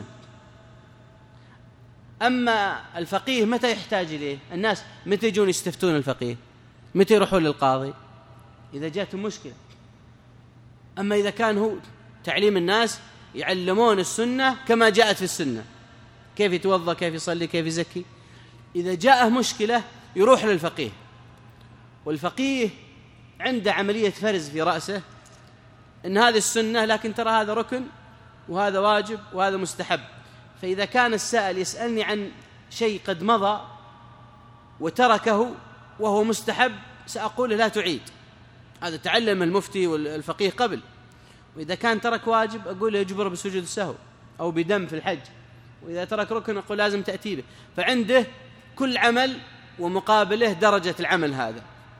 أما الفقيه متى يحتاج إليه؟ الناس متى يجون يستفتون الفقيه؟ متى يروحون للقاضي؟ إذا جاءتهم مشكلة. أما إذا كان هو تعليم الناس يعلمون السنة كما جاءت في السنة، كيف يتوضأ، كيف يصلي، كيف يزكي. إذا جاءه مشكلة يروح للفقيه، والفقيه عنده عملية فرز في رأسه إن هذه السنة، لكن ترى هذا ركن وهذا واجب وهذا مستحب. فإذا كان السائل يسألني عن شيء قد مضى وتركه وهو مستحب، سأقول لا تعيد، هذا تعلم المفتي والفقيه قبل. وإذا كان ترك واجب أقول له يجبر بسجود السهو أو بدم في الحج. وإذا ترك ركن أقول لازم تأتي به. فعنده كل عمل ومقابله درجة العمل هذا.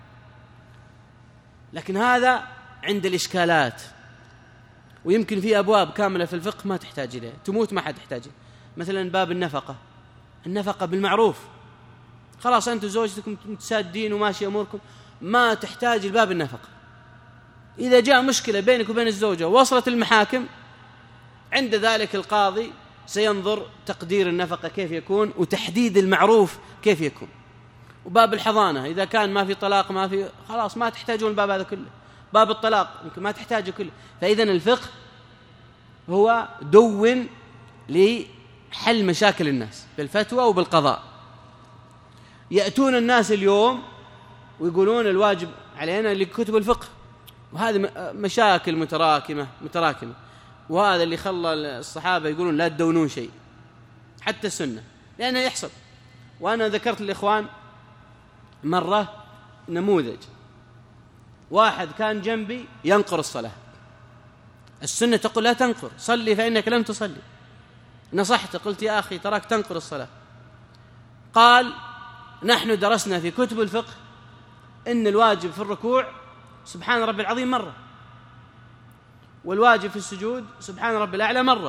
لكن هذا عند الإشكالات، ويمكن في أبواب كاملة في الفقه ما تحتاج إليها، تموت ما حد يحتاجها. مثلا باب النفقة، النفقة بالمعروف، خلاص أنتم زوجتكم متسادين وماشي أموركم، ما تحتاج الباب النفقة. إذا جاء مشكلة بينك وبين الزوجة وصلت المحاكم، عند ذلك القاضي سينظر تقدير النفقة كيف يكون وتحديد المعروف كيف يكون. وباب الحضانة إذا كان ما في طلاق، ما في، خلاص ما تحتاجون الباب هذا كله. باب الطلاق يمكن ما تحتاجه كله. فإذا الفقه هو دون لحل مشاكل الناس بالفتوى وبالقضاء. يأتون الناس اليوم ويقولون الواجب علينا لكتب الفقه، وهذه مشاكل متراكمة متراكمة وهذا اللي خلى الصحابة يقولون لا تدونون شيء حتى السنة، لأنه يحصل. وأنا ذكرت للإخوان مرة نموذج، واحد كان جنبي ينقر الصلاة، السنة تقول لا تنقر، صلي فإنك لم تصلي. نصحت قلت يا أخي تراك تنقر الصلاة. قال نحن درسنا في كتب الفقه إن الواجب في الركوع سبحان ربي العظيم مرة، والواجب في السجود سبحان ربي الأعلى مرة،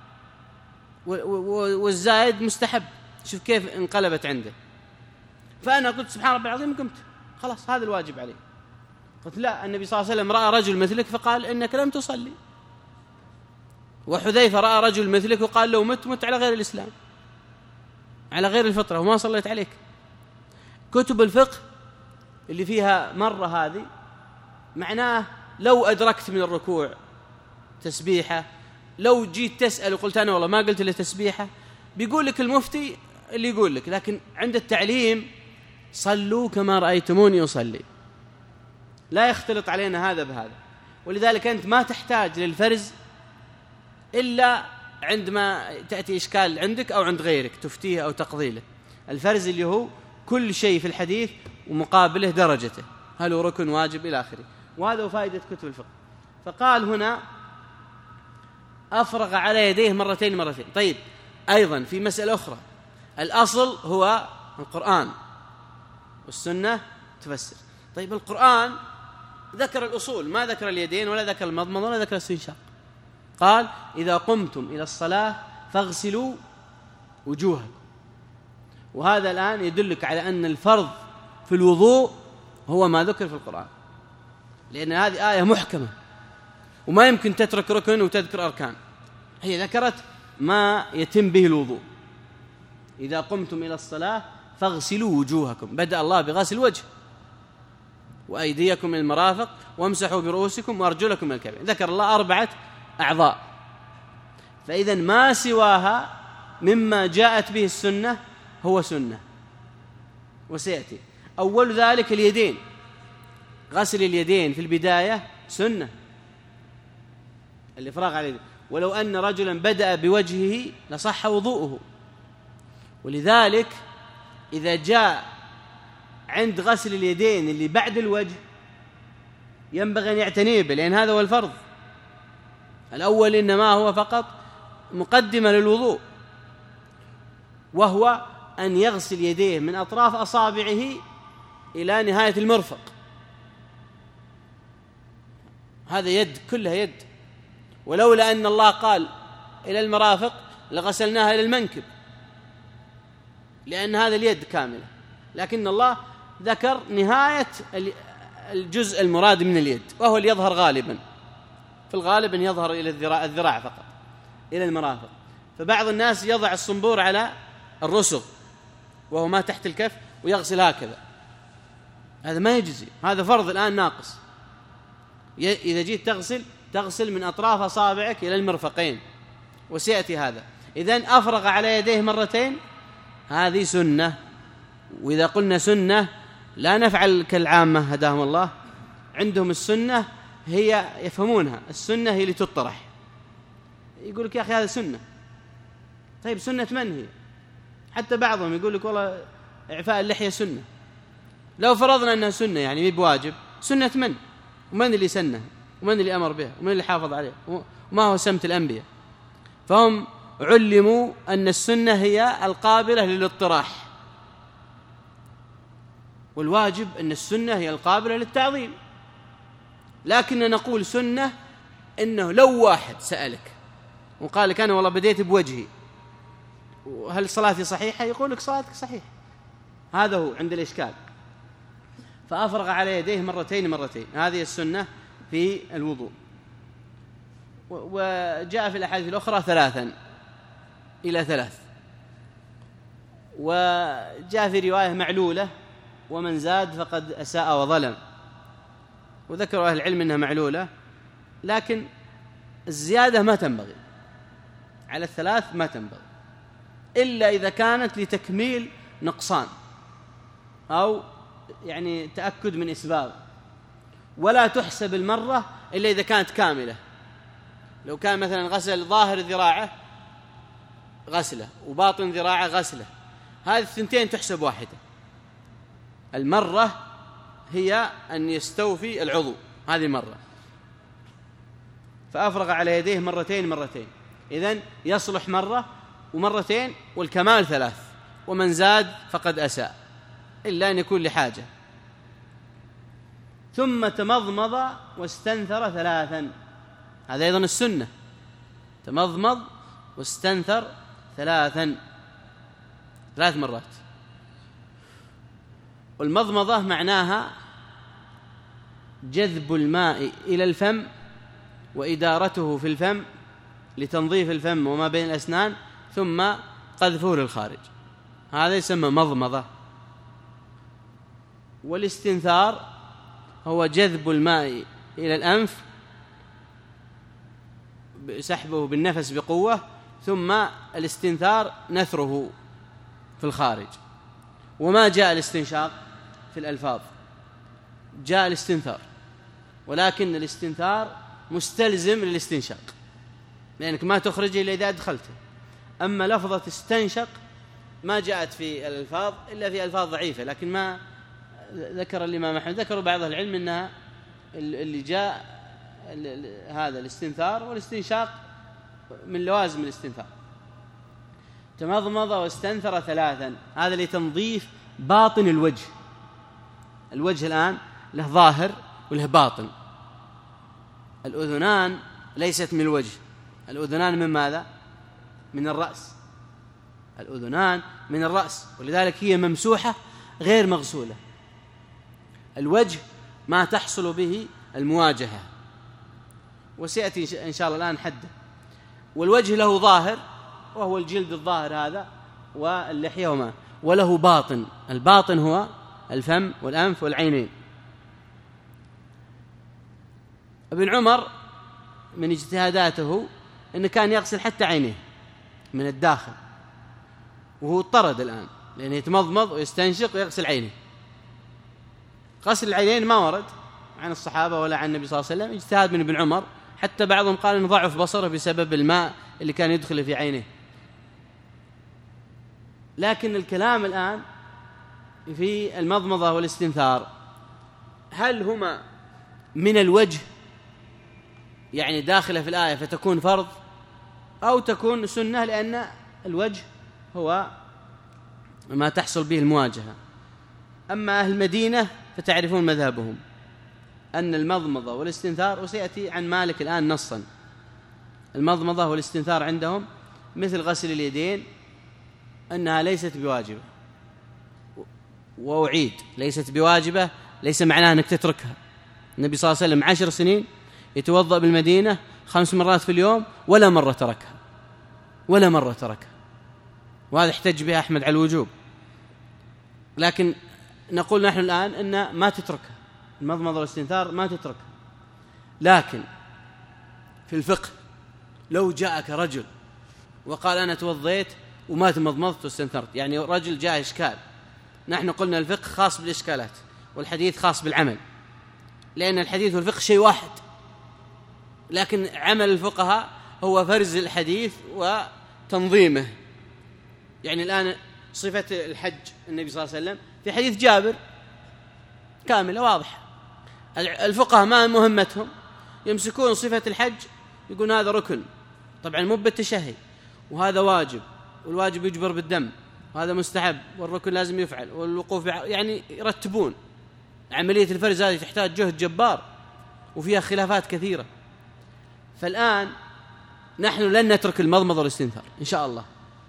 والزائد مستحب. شوف كيف انقلبت عنده. فأنا قلت سبحان ربي العظيم، قمت خلاص هذا الواجب عليه. قلت لا، النبي صلى الله عليه وسلم رأى رجل مثلك فقال إنك لم تصلي، وحذيفة رأى رجل مثلك وقال لو مت مت على غير الإسلام، على غير الفطرة وما صليت عليك. كتب الفقه اللي فيها مرة هذه معناه لو أدركت من الركوع تسبيحة، لو جيت تسأل وقلت أنا والله ما قلت له تسبيحة، بيقول لك المفتي اللي يقول لك. لكن عند التعليم صلوا كما رأيتموني أصلي، لا يختلط علينا هذا بهذا. ولذلك أنت ما تحتاج للفرز إلا عندما تأتي إشكال عندك أو عند غيرك تفتيه أو تقضيله. الفرز اللي هو كل شيء في الحديث ومقابله درجته، هل هو ركن واجب إلى آخره. وهذا هو فائدة كتب الفقه. فقال هنا أفرغ على يديه مرتين مرتين. طيب أيضا في مسألة أخرى، الأصل هو القرآن والسنة تفسر. طيب القرآن ذكر الأصول، ما ذكر اليدين ولا ذكر المضمضة ولا ذكر الاستنشاق. قال إذا قمتم إلى الصلاة فاغسلوا وجوهكم. وهذا الآن يدلك على أن الفرض في الوضوء هو ما ذكر في القرآن، لأن هذه آية محكمة وما يمكن تترك ركن وتذكر أركان. هي ذكرت ما يتم به الوضوء. إذا قمتم إلى الصلاة فاغسلوا وجوهكم، بدأ الله بغسل الوجه، وأيديكم من المرافق وامسحوا برؤوسكم وأرجلكم من الكعبين. ذكر الله أربعة أعضاء. فإذا ما سواها مما جاءت به السنة هو سنة، وسيأتي. أول ذلك اليدين، غسل اليدين في البداية سنة. الإفراغ على اليدين. ولو أن رجلا بدأ بوجهه لصح وضوءه. ولذلك إذا جاء عند غسل اليدين اللي بعد الوجه ينبغي أن يعتني به، لأن هذا هو الفرض. الأول إنما هو فقط مقدمة للوضوء، وهو أن يغسل يديه من أطراف أصابعه إلى نهاية المرفق. هذا يد، كلها يد. ولولا أن الله قال إلى المرافق لغسلناها إلى المنكب، لأن هذا اليد كاملة، لكن الله ذكر نهاية الجزء المراد من اليد، وهو اللي يظهر غالبا. في الغالب أن يظهر إلى الذراع, الذراع فقط، إلى المرافق. فبعض الناس يضع الصنبور على الرسغ وهو ما تحت الكف ويغسل هكذا، هذا ما يجزي، هذا فرض الآن ناقص. إذا جيت تغسل تغسل من أطراف أصابعك إلى المرفقين، وسيأتي هذا. إذن أفرغ على يديه مرتين، هذه سنة. وإذا قلنا سنة لا نفعل كالعامة هداهم الله، عندهم السنة هي يفهمونها، السنة هي لتطرح. يقول لك يا أخي هذا سنة، طيب سنة من هي؟ حتى بعضهم يقول لك والله إعفاء اللحية سنة. لو فرضنا أنها سنة يعني مي بواجب، سنة من؟ ومن اللي سنها؟ ومن اللي أمر بها؟ ومن اللي حافظ عليها؟ وما هو سمت الأنبياء؟ فهم علموا أن السنة هي القابلة للاطراح، والواجب أن السنة هي القابلة للتعظيم. لكن نقول سنة إنه لو واحد سألك وقال لك أنا والله بديت بوجهي، وهل صلاتي صحيحة؟ يقول لك صلاتك صحيحة، هذا هو عند الإشكال. فأفرغ على يديه مرتين مرتين، هذه السنة في الوضوء. وجاء في الأحاديث الأخرى ثلاثا إلى ثلاث، وجاء في رواية معلولة ومن زاد فقد أساء وظلم، وذكروا أهل العلم أنها معلولة، لكن الزيادة ما تنبغي على الثلاث، ما تنبغي إلا إذا كانت لتكميل نقصان أو يعني تأكد من إسباب، ولا تحسب المرة إلا إذا كانت كاملة. لو كان مثلا غسل ظاهر ذراعه غسله وباطن ذراعه غسله، هذه الثنتين تحسب واحدة. المرة هي أن يستوفي العضو، هذه مرة. فأفرغ على يديه مرتين مرتين، إذن يصلح مرة ومرتين، والكمال ثلاث، ومن زاد فقد أساء إلا أن يكون لحاجة. ثم تمضمض واستنثر ثلاثا، هذا أيضا السنة، تمضمض واستنثر ثلاثا، ثلاث مرات. والمضمضة معناها جذب الماء إلى الفم وإدارته في الفم لتنظيف الفم وما بين الأسنان، ثم قذفه للخارج، هذا يسمى مضمضة. والاستنثار هو جذب الماء إلى الأنف، سحبه بالنفس بقوة، ثم الاستنثار نثره في الخارج. وما جاء الاستنشاق في الألفاظ، جاء الاستنثار، ولكن الاستنثار مستلزم للاستنشاق، لأنك ما تخرجه إلا إذا أدخلته. أما لفظة استنشق ما جاءت في الألفاظ إلا في ألفاظ ضعيفة، لكن ما ذكر الإمام أحمد، ذكروا بعض العلم أنها اللي جاء هذا الاستنثار والاستنشاق من لوازم الاستنثار. تمضمض واستنثر ثلاثا، هذا لتنظيف باطن الوجه. الوجه الآن له ظاهر وله باطن. الأذنان ليست من الوجه، الأذنان من ماذا؟ من الرأس. الأذنان من الرأس، ولذلك هي ممسوحة غير مغسولة. الوجه ما تحصل به المواجهة، وسيأتي إن شاء الله الآن حده. والوجه له ظاهر وهو الجلد الظاهر هذا واللحية وما، وله باطن، الباطن هو الفم والأنف والعينين. ابن عمر من اجتهاداته أنه كان يغسل حتى عينيه من الداخل، وهو اضطرد الآن لأنه يتمضمض ويستنشق ويغسل عينيه. غسل العينين ما ورد عن الصحابة ولا عن النبي صلى الله عليه وسلم، اجتهاد من ابن عمر حتى بعضهم قال إن ضعف بصره بسبب الماء اللي كان يدخل في عينه. لكن الكلام الآن في المضمضة والاستنثار، هل هما من الوجه يعني داخلة في الآية فتكون فرض، أو تكون سنة لأن الوجه هو ما تحصل به المواجهة؟ أما أهل المدينة فتعرفون مذهبهم أن المضمضة والاستنثار، وسيأتي عن مالك الآن نصا، المضمضة والاستنثار عندهم مثل غسل اليدين أنها ليست بواجبة. وأعيد، ليست بواجبة ليس معناها أنك تتركها. النبي صلى الله عليه وسلم عشر سنين يتوضأ بالمدينة خمس مرات في اليوم ولا مرة تركها، ولا مرة تركها، وهذا احتج به أحمد على الوجوب. لكن نقول نحن الآن أن ما تتركها، المضمضة والاستنثار ما تتركها. لكن في الفقه لو جاءك رجل وقال أنا توضيت وما تمضمضت واستنثرت، يعني رجل جاء إشكال، نحن قلنا الفقه خاص بالإشكالات والحديث خاص بالعمل، لأن الحديث والفقه شيء واحد، لكن عمل الفقهاء هو فرز الحديث وتنظيمه. يعني الآن صفة الحج النبي صلى الله عليه وسلم في حديث جابر كاملة واضحة، الفقهاء ما مهمتهم يمسكون صفة الحج يقولون هذا ركن، طبعا مو بالتشهي، وهذا واجب، والواجب يجبر بالدم، وهذا مستحب، والركن لازم يفعل، والوقوف يعني يرتبون. عملية الفرز هذه تحتاج جهد جبار وفيها خلافات كثيرة. فالآن نحن لن نترك المضمضة والاستنثار إن شاء الله،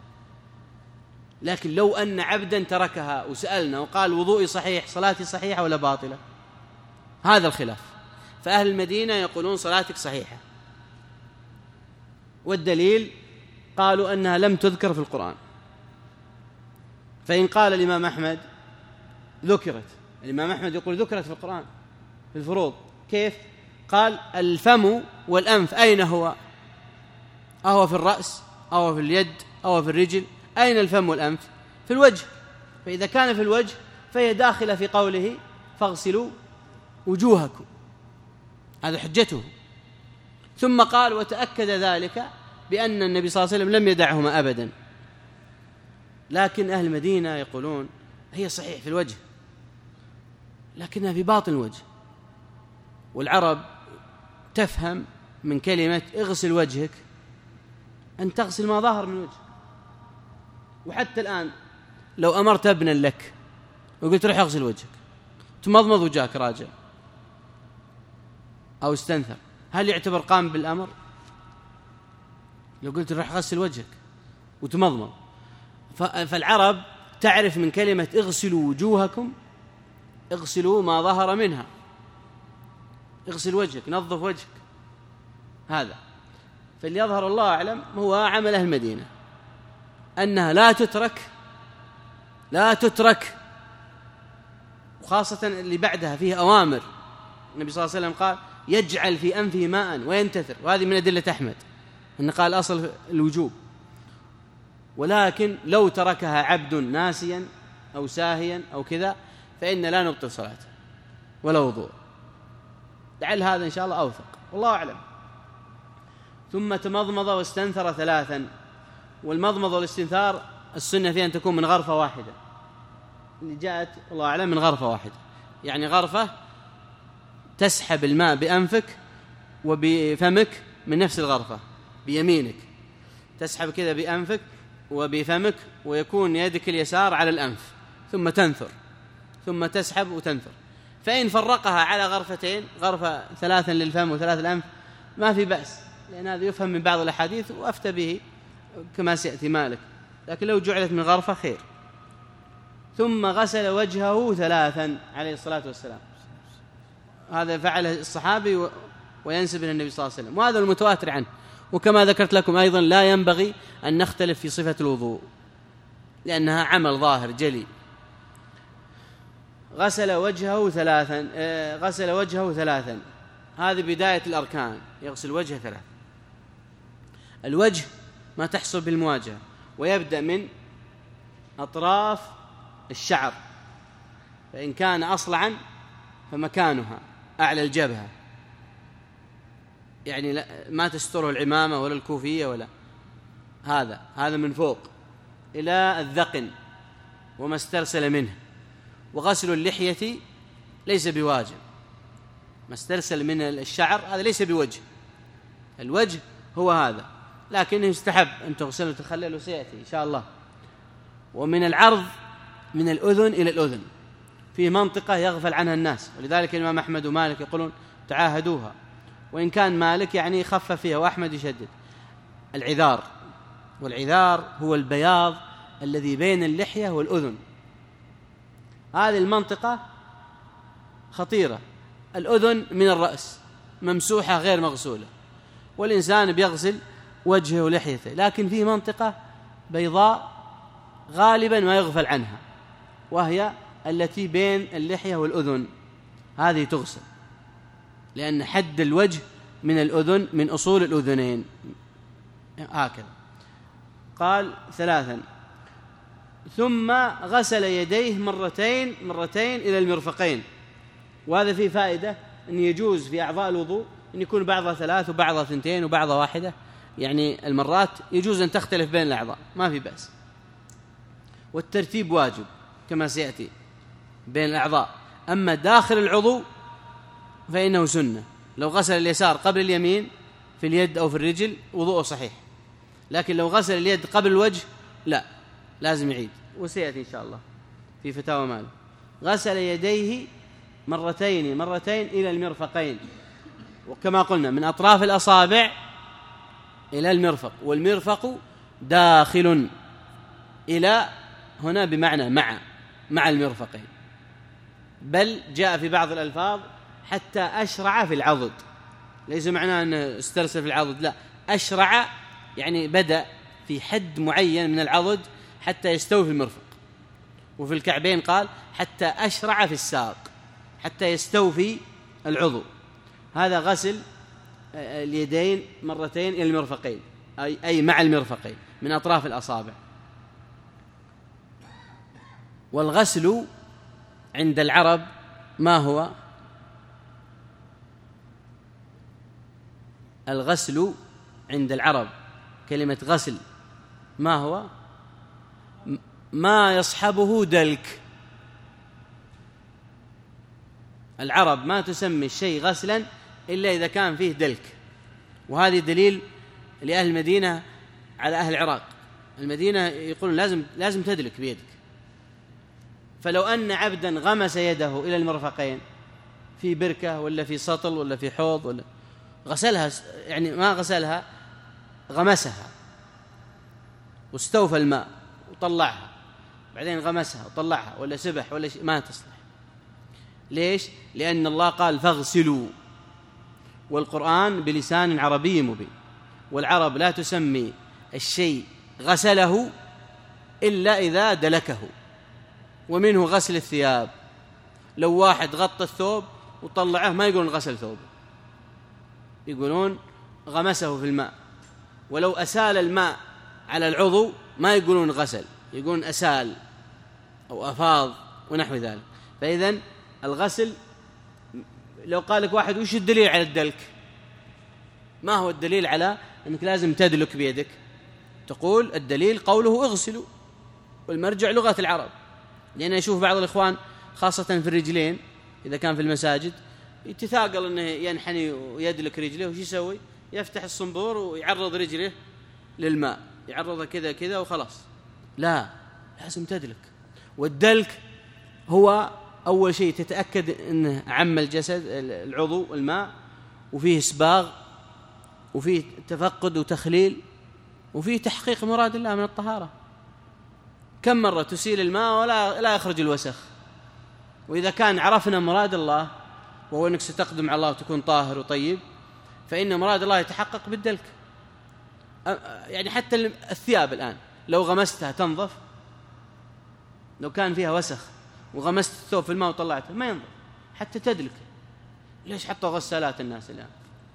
لكن لو أن عبدا تركها وسألنا وقال وضوئي صحيح صلاتي صحيحة ولا باطلة، هذا الخلاف. فأهل المدينة يقولون صلاتك صحيحة، والدليل قالوا أنها لم تذكر في القرآن. فإن قال الإمام أحمد ذكرت، الإمام أحمد يقول ذكرت في القرآن في الفروض، كيف؟ قال الفم والأنف أين هو؟ أهو في الرأس أو في اليد أو في الرجل؟ أين الفم والأنف؟ في الوجه. فإذا كان في الوجه فهي داخلة في قوله فاغسلوا وجوهكم، هذا حجته. ثم قال وتأكد ذلك بأن النبي صلى الله عليه وسلم لم يدعهما أبدا. لكن أهل المدينة يقولون هي صحيح في الوجه لكنها في باطن الوجه، والعرب تفهم من كلمة اغسل وجهك أن تغسل ما ظهر من وجهك. وحتى الآن لو أمرت ابنا لك وقلت روح اغسل وجهك، تمضمض وجهك راجع أو استنثر، هل يعتبر قام بالأمر؟ لو قلت روح غسل وجهك وتمضمض. فالعرب تعرف من كلمة اغسلوا وجوهكم، اغسلوا ما ظهر منها، اغسل وجهك، نظف وجهك، هذا. فليظهر الله أعلم هو عمل أهل المدينة أنها لا تترك، لا تترك، وخاصة اللي بعدها فيه أوامر. النبي صلى الله عليه وسلم قال يجعل في أنفه ماء وينتثر، وهذه من أدلة أحمد أن قال أصل الوجوب. ولكن لو تركها عبد ناسيا أو ساهيا أو كذا فإن لا نبطل صلاته ولا وضوء. لعل هذا إن شاء الله أوثق، والله أعلم. ثم تمضمض واستنثر ثلاثا، والمضمض والاستنثار السنة فيها أن تكون من غرفة واحدة، اللي جاءت والله أعلم من غرفة واحدة، يعني غرفة تسحب الماء بأنفك وبفمك من نفس الغرفة، بيمينك تسحب كذا بأنفك وبفمك، ويكون يدك اليسار على الأنف، ثم تنثر، ثم تسحب وتنثر. فإن فرقها على غرفتين، غرفة ثلاثا للفم وثلاث الأنف، ما في بأس، لأن هذا يفهم من بعض الأحاديث وأفتى به كما سيأتي مالك، لكن لو جعلت من غرفة خير. ثم غسل وجهه ثلاثا عليه الصلاة والسلام، هذا فعله الصحابي وينسب إلى النبي صلى الله عليه وسلم، وهذا المتواتر عنه. وكما ذكرت لكم أيضا لا ينبغي أن نختلف في صفة الوضوء لأنها عمل ظاهر جلي. غسل وجهه ثلاثا، غسل وجهه ثلاثا، هذه بداية الأركان، يغسل وجهه ثلاثا. الوجه ما تحصل بالمواجهة، ويبدأ من أطراف الشعر، فإن كان أصلعا فمكانها أعلى الجبهة، يعني لا ما تستره العمامة ولا الكوفية ولا هذا هذا من فوق إلى الذقن وما استرسل منه. وغسل اللحية ليس بواجب، ما استرسل من الشعر هذا ليس بوجه، الوجه هو هذا، لكنه يستحب أن تغسل وتخلل وسيأتي إن شاء الله. ومن العرض من الأذن إلى الأذن في منطقة يغفل عنها الناس، ولذلك الإمام أحمد ومالك يقولون تعاهدوها، وإن كان مالك يعني خفف فيها وأحمد يشدد. العذار، والعذار هو البياض الذي بين اللحية والأذن، هذه المنطقة خطيرة. الأذن من الرأس ممسوحة غير مغسولة، والإنسان بيغسل وجهه ولحيته، لكن في منطقة بيضاء غالبا ما يغفل عنها، وهي التي بين اللحية والأذن، هذه تغسل، لأن حد الوجه من الأذن من أصول الأذنين. هكذا قال ثلاثا. ثم غسل يديه مرتين مرتين إلى المرفقين. وهذا فيه فائدة أن يجوز في أعضاء الوضوء أن يكون بعضها ثلاث وبعضها ثنتين وبعضها واحدة، يعني المرات يجوز أن تختلف بين الأعضاء، ما في بأس. والترتيب واجب كما سيأتي بين الأعضاء. أما داخل العضو فإنه سنة، لو غسل اليسار قبل اليمين في اليد أو في الرجل وضوءه صحيح، لكن لو غسل اليد قبل الوجه لا، لازم يعيد، وسيأتي إن شاء الله في فتاوى مالك. غسل يديه مرتين مرتين إلى المرفقين، وكما قلنا من أطراف الأصابع إلى المرفق، والمرفق داخل إلى هنا بمعنى مع مع المرفقين، بل جاء في بعض الألفاظ حتى أشرع في العضد، ليس معناه أنه استرسل في العضد، لا، أشرع يعني بدأ في حد معين من العضد حتى يستوي في المرفق. وفي الكعبين قال حتى أشرع في الساق، حتى يستوفي العضو. هذا غسل اليدين مرتين إلى المرفقين، أي, أي مع المرفقين من أطراف الأصابع. والغسل عند العرب ما هو؟ الغسل عند العرب كلمة غسل ما هو؟ ما يصحبه دلك. العرب ما تسمي الشيء غسلا إلا إذا كان فيه دلك، وهذه دليل لأهل المدينة على أهل العراق. المدينة يقولون لازم لازم تدلك بيدك. فلو أن عبدا غمس يده إلى المرفقين في بركة ولا في سطل ولا في حوض ولا غسلها، يعني ما غسلها، غمسها واستوفى الماء وطلعها، بعدين غمسها وطلعها ولا سبح ولا شيء، ما تصلح. ليش؟ لأن الله قال فاغسلوا، والقرآن بلسان عربي مبين، والعرب لا تسمي الشيء غسله إلا إذا دلكه. ومنه غسل الثياب، لو واحد غطى الثوب وطلعه ما يقولون غسل ثوبه، يقولون غمسه في الماء. ولو أسال الماء على العضو ما يقولون غسل، يقولون أسال أو أفاض ونحو ذلك. فإذن الغسل، لو قال لك واحد وش الدليل على الدلك؟ ما هو الدليل على أنك لازم تدلك بيدك؟ تقول الدليل قوله اغسلوا، والمرجع لغة العرب. لأن أشوف بعض الإخوان خاصة في الرجلين إذا كان في المساجد يتثاقل أنه ينحني ويدلك رجله، وش يسوي؟ يفتح الصنبور ويعرض رجله للماء، يعرضها كذا كذا وخلاص. لا، لازم تدلك. والدلك هو أول شيء تتأكد أنه عم الجسد العضو الماء، وفيه إسباغ، وفيه تفقد وتخليل، وفيه تحقيق مراد الله من الطهارة. كم مرة تسيل الماء ولا لا يخرج الوسخ؟ وإذا كان عرفنا مراد الله وهو أنك ستقدم على الله وتكون طاهر وطيب، فإن مراد الله يتحقق بالدلك. يعني حتى الثياب الآن لو غمستها تنظف، لو كان فيها وسخ وغمست الثوب في الماء وطلعته ما ينظف حتى تدلك. ليش حطوا غسالات الناس الآن؟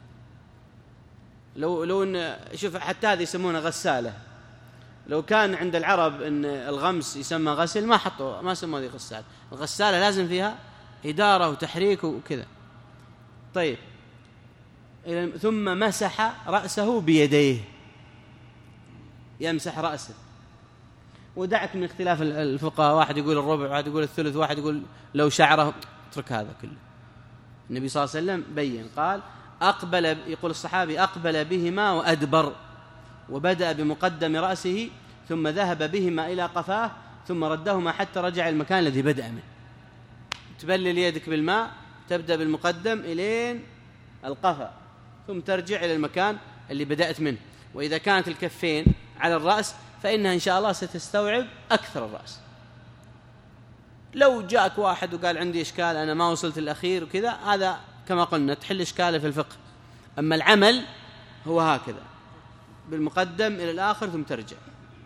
لو لو إن شوف حتى هذه يسمونها غسالة. لو كان عند العرب إن الغمس يسمى غسل ما حطوا ما سموا ذي غسالة. الغسالة لازم فيها إدارة وتحريك وكذا. طيب ثم مسح رأسه بيديه، يمسح رأسه. ودعك من اختلاف الفقهاء، واحد يقول الربع، واحد يقول الثلث، واحد يقول لو شعره، اترك هذا كله. النبي صلى الله عليه وسلم بين، قال أقبل، يقول الصحابي أقبل بهما وأدبر، وبدأ بمقدم رأسه ثم ذهب بهما إلى قفاه ثم ردهما حتى رجع المكان الذي بدأ منه. تبلل يدك بالماء، تبدأ بالمقدم إلين القفا ثم ترجع إلى المكان اللي بدأت منه. وإذا كانت الكفين على الرأس فإنها إن شاء الله ستستوعب أكثر الرأس. لو جاءك واحد وقال عندي إشكال أنا ما وصلت الأخير وكذا، هذا كما قلنا تحل إشكاله في الفقه. أما العمل هو هكذا، بالمقدم إلى الآخر ثم ترجع.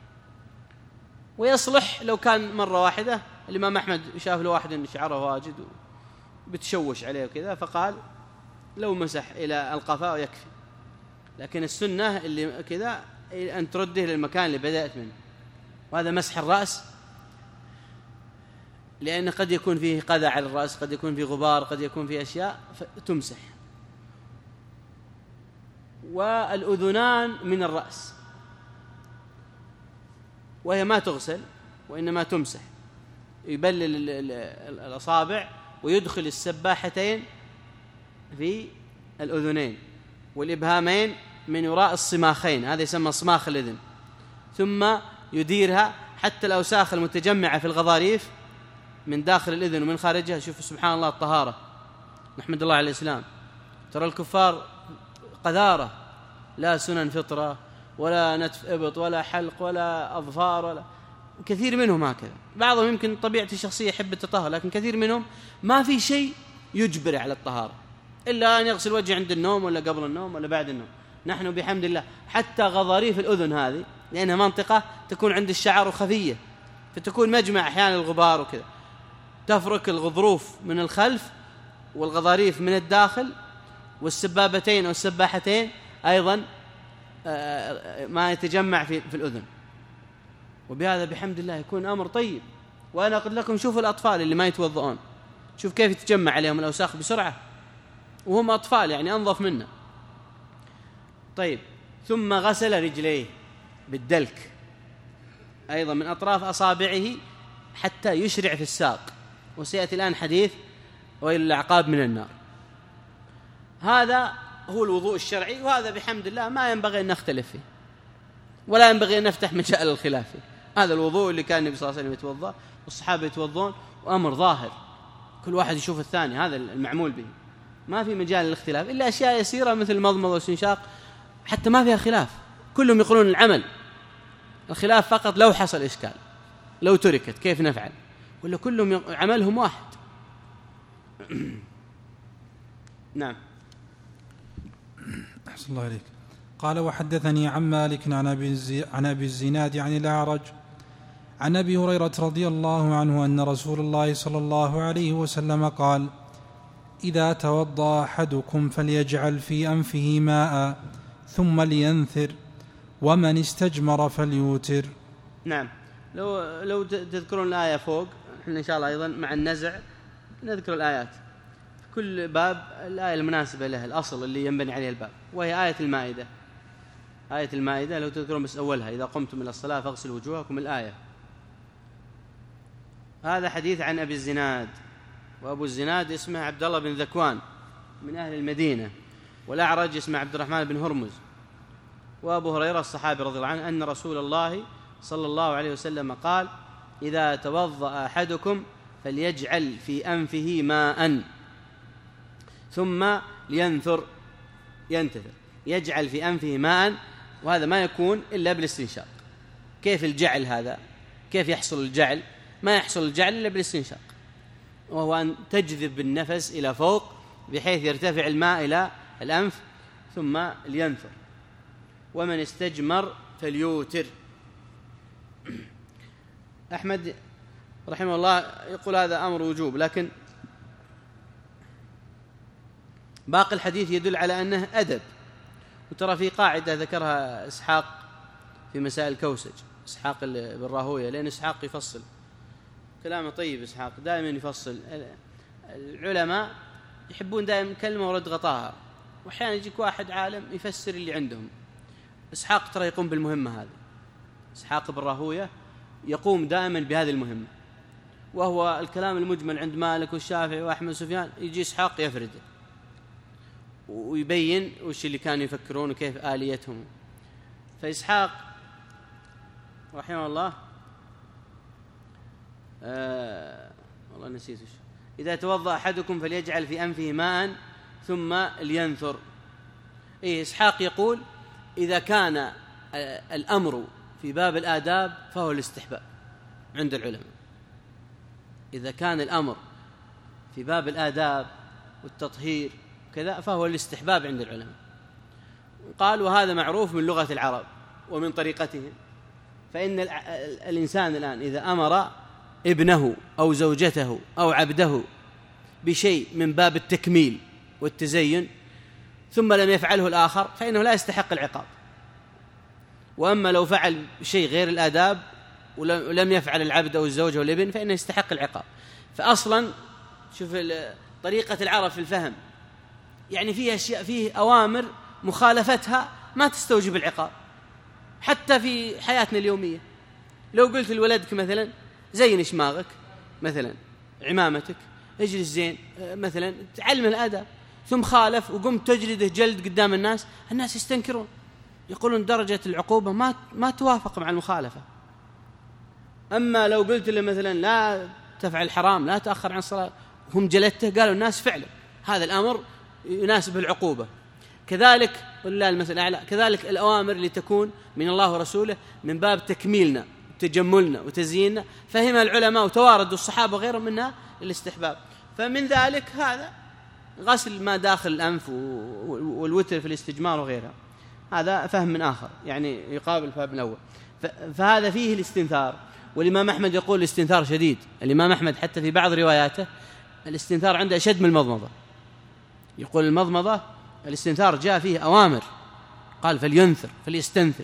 ويصلح لو كان مرة واحدة. الإمام أحمد شاف له واحد شعره واجد وبتشوش عليه وكذا، فقال لو مسح إلى القفاء يكفي. لكن السنة اللي كذا أن ترده للمكان اللي بدأت منه، وهذا مسح الرأس، لأن قد يكون فيه قذى على الرأس، قد يكون فيه غبار، قد يكون فيه أشياء فتمسح. والأذنان من الرأس، وهي ما تغسل وإنما تمسح. يبلل الأصابع ويدخل السباحتين في الأذنين والإبهامين من وراء الصماخين، هذا يسمى صماخ الأذن، ثم يديرها حتى الأوساخ المتجمعة في الغضاريف من داخل الأذن ومن خارجها. شوف سبحان الله الطهارة، نحمد الله على الإسلام. ترى الكفار قذارة، لا سنن فطرة ولا نتف إبط ولا حلق ولا أظفار، ولا كثير منهم هكذا. بعضهم يمكن طبيعة الشخصية يحب التطهر، لكن كثير منهم ما في شيء يجبر على الطهارة إلا أن يغسل وجهه عند النوم ولا قبل النوم ولا بعد النوم. نحن بحمد الله حتى غضاريف الأذن هذه، لأنها منطقة تكون عند الشعر وخفية، فتكون مجمع أحيانا الغبار وكذا، تفرك الغضروف من الخلف والغضاريف من الداخل، والسبابتين أو السباحتين أيضا ما يتجمع في, في الأذن. وبهذا بحمد الله يكون أمر طيب. وأنا أقول لكم شوفوا الأطفال اللي ما يتوضؤون، شوف كيف يتجمع عليهم الأوساخ بسرعة وهم أطفال، يعني أنظف منا. طيب، ثم غسل رجليه بالدلك أيضا من أطراف أصابعه حتى يشرع في الساق، وسيأتي الآن حديث وإلى الأعقاب من النار. هذا هو الوضوء الشرعي، وهذا بحمد الله ما ينبغي أن نختلف فيه ولا ينبغي أن نفتح مجال الخلاف فيه. هذا الوضوء اللي كان النبي صلى الله عليه وسلم يتوضأ والصحابة يتوضون، وأمر ظاهر كل واحد يشوف الثاني، هذا المعمول به، ما في مجال للاختلاف إلا أشياء يسيرة مثل المضمضة والاستنشاق، حتى ما فيها خلاف، كلهم يقولون العمل. الخلاف فقط لو حصل إشكال، لو تركت كيف نفعل، ولا كلهم عملهم واحد. نعم. أحسن الله عليك. قال وحدثني عن مالك عن أبي عن أبي الزناد عن الأعرج عن أبي هريرة رضي الله عنه أن رسول الله صلى الله عليه وسلم قال: إذا توضأ أحدكم فليجعل في أنفه ماء ثم لينثر، ومن استجمر فليوتر. نعم. لو لو تذكرون الآية فوق، إحنا إن شاء الله أيضا مع النزع نذكر الآيات في كل باب، الآية المناسبة له، الأصل اللي ينبني عليه الباب، وهي آية المائدة. آية المائدة لو تذكرون بس أولها: إذا قمتم إلى الصلاة فاغسلوا وجوهكم، الآية. هذا حديث عن أبي الزناد، وأبو الزناد اسمه عبد الله بن ذكوان من أهل المدينة، والأعرج اسمه عبد الرحمن بن هرمز. وأبو هريرة الصحابي رضي الله عنه أن رسول الله صلى الله عليه وسلم قال: إذا توضأ أحدكم فليجعل في أنفه ماء ثم لينثر، ينتثر، يجعل في أنفه ماء، وهذا ما يكون إلا بالاستنشاق. كيف الجعل هذا؟ كيف يحصل الجعل؟ ما يحصل الجعل إلا بالاستنشاق، وهو أن تجذب بالنفس إلى فوق بحيث يرتفع الماء إلى الأنف ثم لينثر. ومن استجمر فليوتر. أحمد رحمه الله يقول هذا أمر وجوب، لكن باقي الحديث يدل على أنه أدب. وترى في قاعدة ذكرها إسحاق في مسائل الكوسج، إسحاق بن راهويه، لأن إسحاق يفصل كلامه طيب، إسحاق دائما يفصل. العلماء يحبون دائما كلمة ورد غطاها، وأحيانا يجيك واحد عالم يفسر اللي عندهم. إسحاق ترى يقوم بالمهمة هذه، إسحاق بن راهوية يقوم دائما بهذه المهمة، وهو الكلام المجمل عند مالك والشافعي وأحمد وسفيان، يجي إسحاق يفرده ويبين وش اللي كانوا يفكرون وكيف آليتهم. فإسحاق رحمه الله آه والله نسيت وش، إذا توضأ أحدكم فليجعل في أنفه ماء ثم لينثر. إيه إسحاق يقول إذا كان آه الأمر في باب الآداب فهو الاستحباب عند العلماء، إذا كان الأمر في باب الآداب والتطهير كذا فهو الاستحباب عند العلماء. قال وهذا معروف من لغة العرب ومن طريقتهم، فإن الإنسان الآن إذا أمر ابنه أو زوجته أو عبده بشيء من باب التكميل والتزين ثم لم يفعله الآخر فإنه لا يستحق العقاب. وأما لو فعل شيء غير الآداب ولم يفعل العبد أو الزوج أو الابن فإنه يستحق العقاب. فأصلا شوف طريقة العرب في الفهم، يعني فيه أشياء، فيه أوامر مخالفتها ما تستوجب العقاب. حتى في حياتنا اليومية لو قلت لولدك مثلا زين شماغك مثلا، عمامتك، اجلس زين مثلا، تعلم الآداب، ثم خالف وقمت تجلده جلد قدام الناس، الناس يستنكرون يقولون درجة العقوبة ما ما توافق مع المخالفة. أما لو قلت له مثلا لا تفعل الحرام، لا تأخر عن الصلاة، هم جلدته، قالوا الناس فعلا هذا الأمر يناسب العقوبة. كذلك والله المثل الأعلى، كذلك الأوامر اللي تكون من الله ورسوله من باب تكميلنا وتجملنا وتزييننا فهمها العلماء وتواردوا الصحابة وغيرهم منها الاستحباب. فمن ذلك هذا غسل ما داخل الأنف والوتر في الاستجمار وغيرها، هذا فهم من آخر يعني يقابل الفهم الأول. فهذا فيه الاستنثار. والإمام أحمد يقول الاستنثار شديد. الإمام أحمد حتى في بعض رواياته الاستنثار عنده أشد من المضمضة. يقول المضمضة الاستنثار جاء فيه أوامر، قال فلينثر فليستنثر.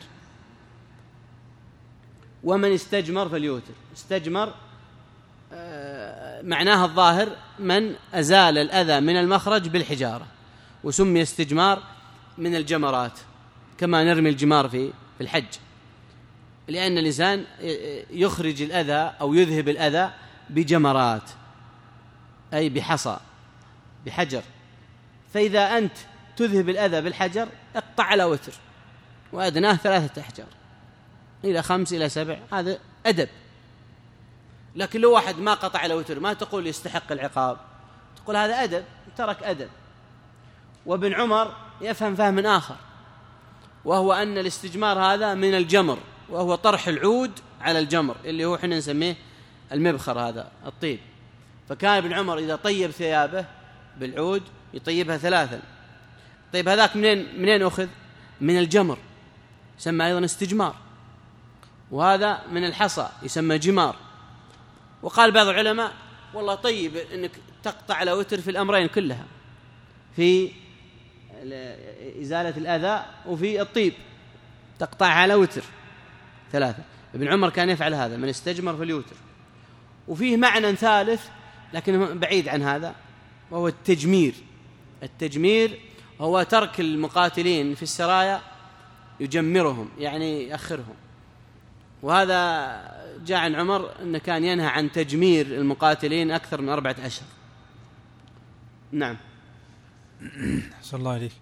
ومن استجمر فليوتر. استجمر آه معناها الظاهر من أزال الأذى من المخرج بالحجارة، وسمي استجمار من الجمرات كما نرمي الجمار في الحج، لأن الإنسان يخرج الأذى أو يذهب الأذى بجمرات أي بحصى بحجر. فإذا أنت تذهب الأذى بالحجر اقطع على وتر، وأدناه ثلاثة أحجار إلى خمس إلى سبع، هذا أدب. لكن لو واحد ما قطع على وتر ما تقول يستحق العقاب، تقول هذا أدب، ترك أدب. وابن عمر يفهم فهم آخر، وهو أن الاستجمار هذا من الجمر، وهو طرح العود على الجمر اللي هو حنا نسميه المبخر، هذا الطيب. فكان ابن عمر إذا طيب ثيابه بالعود يطيبها ثلاثا. طيب هذاك منين منين أخذ؟ من الجمر، يسمى أيضا استجمار. وهذا من الحصى يسمى جمار. وقال بعض العلماء والله طيب أنك تقطع على وتر في الأمرين كلها، في إزالة الأذى وفي الطيب تقطع على وتر ثلاثة. ابن عمر كان يفعل هذا، من استجمر فليوتر. وفيه معنى ثالث لكن بعيد عن هذا، وهو التجمير. التجمير هو ترك المقاتلين في السرايا يجمرهم، يعني يأخرهم. وهذا جاء عن عمر أنه كان ينهى عن تجمير المقاتلين أكثر من أربعة أشهر. نعم. صلى الله عليه.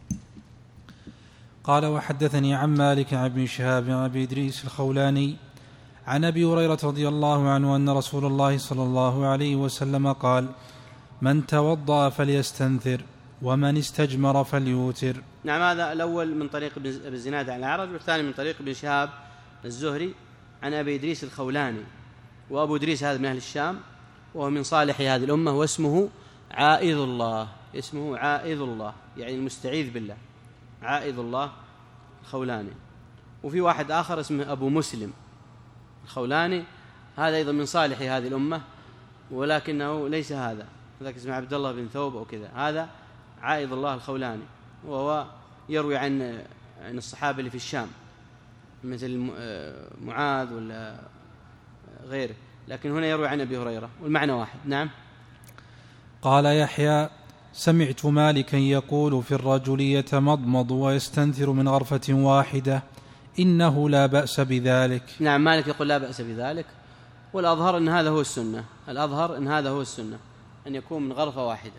قال وحدثني عن مالك عن ابن شهاب عن أبي إدريس الخولاني عن أبي هريرة رضي الله عنه أن رسول الله صلى الله عليه وسلم قال من توضأ فليستنثر ومن استجمر فليوتر. نعم. هذا الأول من طريق ابن زناد عن الأعرج، والثاني من طريق ابن شهاب الزهري عن أبي إدريس الخولاني. وأبو إدريس هذا من أهل الشام، وهو من صالح هذه الأمة، واسمه عائذ الله. اسمه عائذ الله يعني المستعيذ بالله، عائذ الله الخولاني. وفي واحد آخر اسمه أبو مسلم الخولاني، هذا أيضا من صالح هذه الأمة، ولكنه ليس هذا، ذاك اسمه عبد الله بن ثوب أو كذا. هذا عائذ الله الخولاني، وهو يروي عن عن الصحابة اللي في الشام مثل معاذ ولا غيره، لكن هنا يروي عن أبي هريرة والمعنى واحد. نعم. قال يحيى سمعت مالكا يقول في الرجل يتمضمض ويستنثر من غرفة واحدة إنه لا بأس بذلك. نعم، مالك يقول لا بأس بذلك، والأظهر أن هذا هو السنة، الأظهر أن هذا هو السنة، أن يكون من غرفة واحدة.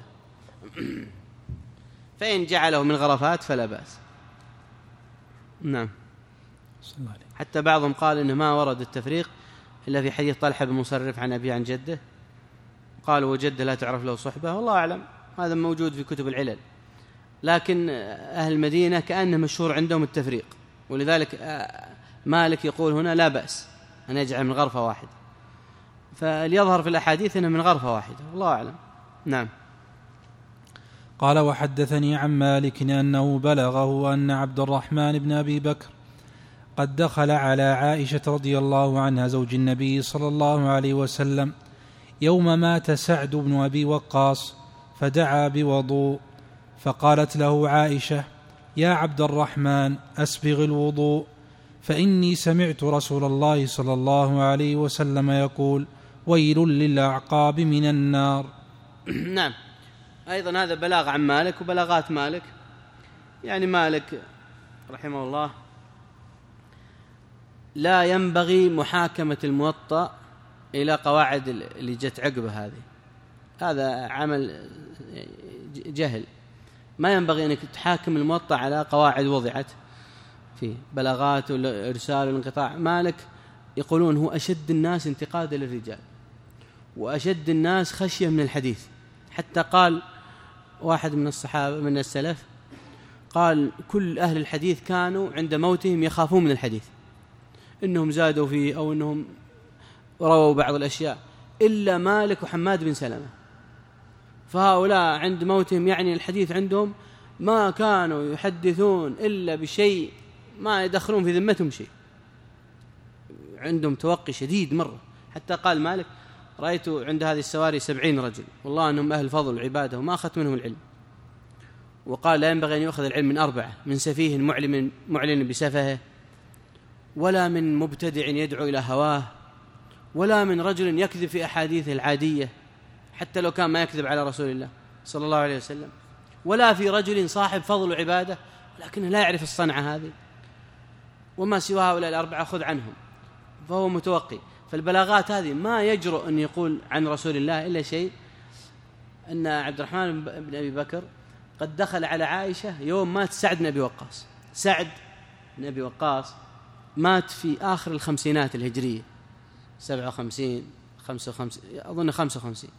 فإن جعله من غرفات فلا بأس. نعم. حتى بعضهم قال إنه ما ورد التفريق إلا في حديث طلحة بن مصرف عن أبي عن جده، قالوا وجده لا تعرف له صحبة، والله أعلم، هذا موجود في كتب العلل، لكن أهل المدينة كأنه مشهور عندهم التفريق، ولذلك مالك يقول هنا لا بأس أن يجعل من غرفة واحدة، فليظهر في الأحاديث أنه من غرفة واحدة، والله أعلم. نعم. قال وحدثني عن مالك أنه بلغه أن عبد الرحمن بن أبي بكر قد دخل على عائشة رضي الله عنها زوج النبي صلى الله عليه وسلم يوم مات سعد بن أبي وقاص فدعا بوضوء، فقالت له عائشة يا عبد الرحمن أسبغ الوضوء، فإني سمعت رسول الله صلى الله عليه وسلم يقول ويل للأعقاب من النار. نعم، أيضا هذا بلاغ عن مالك وبلاغات مالك. يعني مالك رحمه الله لا ينبغي محاكمة الموطأ إلى قواعد اللي جت عقبه، هذه هذا عمل جهل، ما ينبغي أنك تحاكم الموطأ على قواعد وضعت فيه، بلاغات والإرسال والانقطاع. مالك يقولون هو أشد الناس انتقادا للرجال وأشد الناس خشية من الحديث، حتى قال واحد من الصحابة من السلف قال كل أهل الحديث كانوا عند موتهم يخافون من الحديث، إنهم زادوا فيه أو إنهم رووا بعض الأشياء، إلا مالك وحماد بن سلمة، فهؤلاء عند موتهم يعني الحديث عندهم ما كانوا يحدثون إلا بشيء ما يدخلون في ذمتهم شيء، عندهم توقي شديد مرة. حتى قال مالك رأيت عند هذه السواري سبعين رجل والله أنهم أهل فضل وعبادة وما أخذت منهم العلم، وقال لا ينبغي أن يؤخذ العلم من أربعة: من سفيه معلن, معلن بسفهه، ولا من مبتدع يدعو إلى هواه، ولا من رجل يكذب في أحاديثه العادية حتى لو كان ما يكذب على رسول الله صلى الله عليه وسلم، ولا في رجل صاحب فضل وعبادة لكنه لا يعرف الصنعة هذه، وما سوى هؤلاء الأربعة خذ عنهم، فهو متوقي. فالبلاغات هذه ما يجرؤ أن يقول عن رسول الله إلا شيء، أن عبد الرحمن بن أبي بكر قد دخل على عائشة يوم مات سعد بن أبي وقاص. سعد بن أبي وقاص مات في آخر الخمسينات الهجرية، سبعة وخمسين خمسة وخمسين أظن خمسة وخمسين.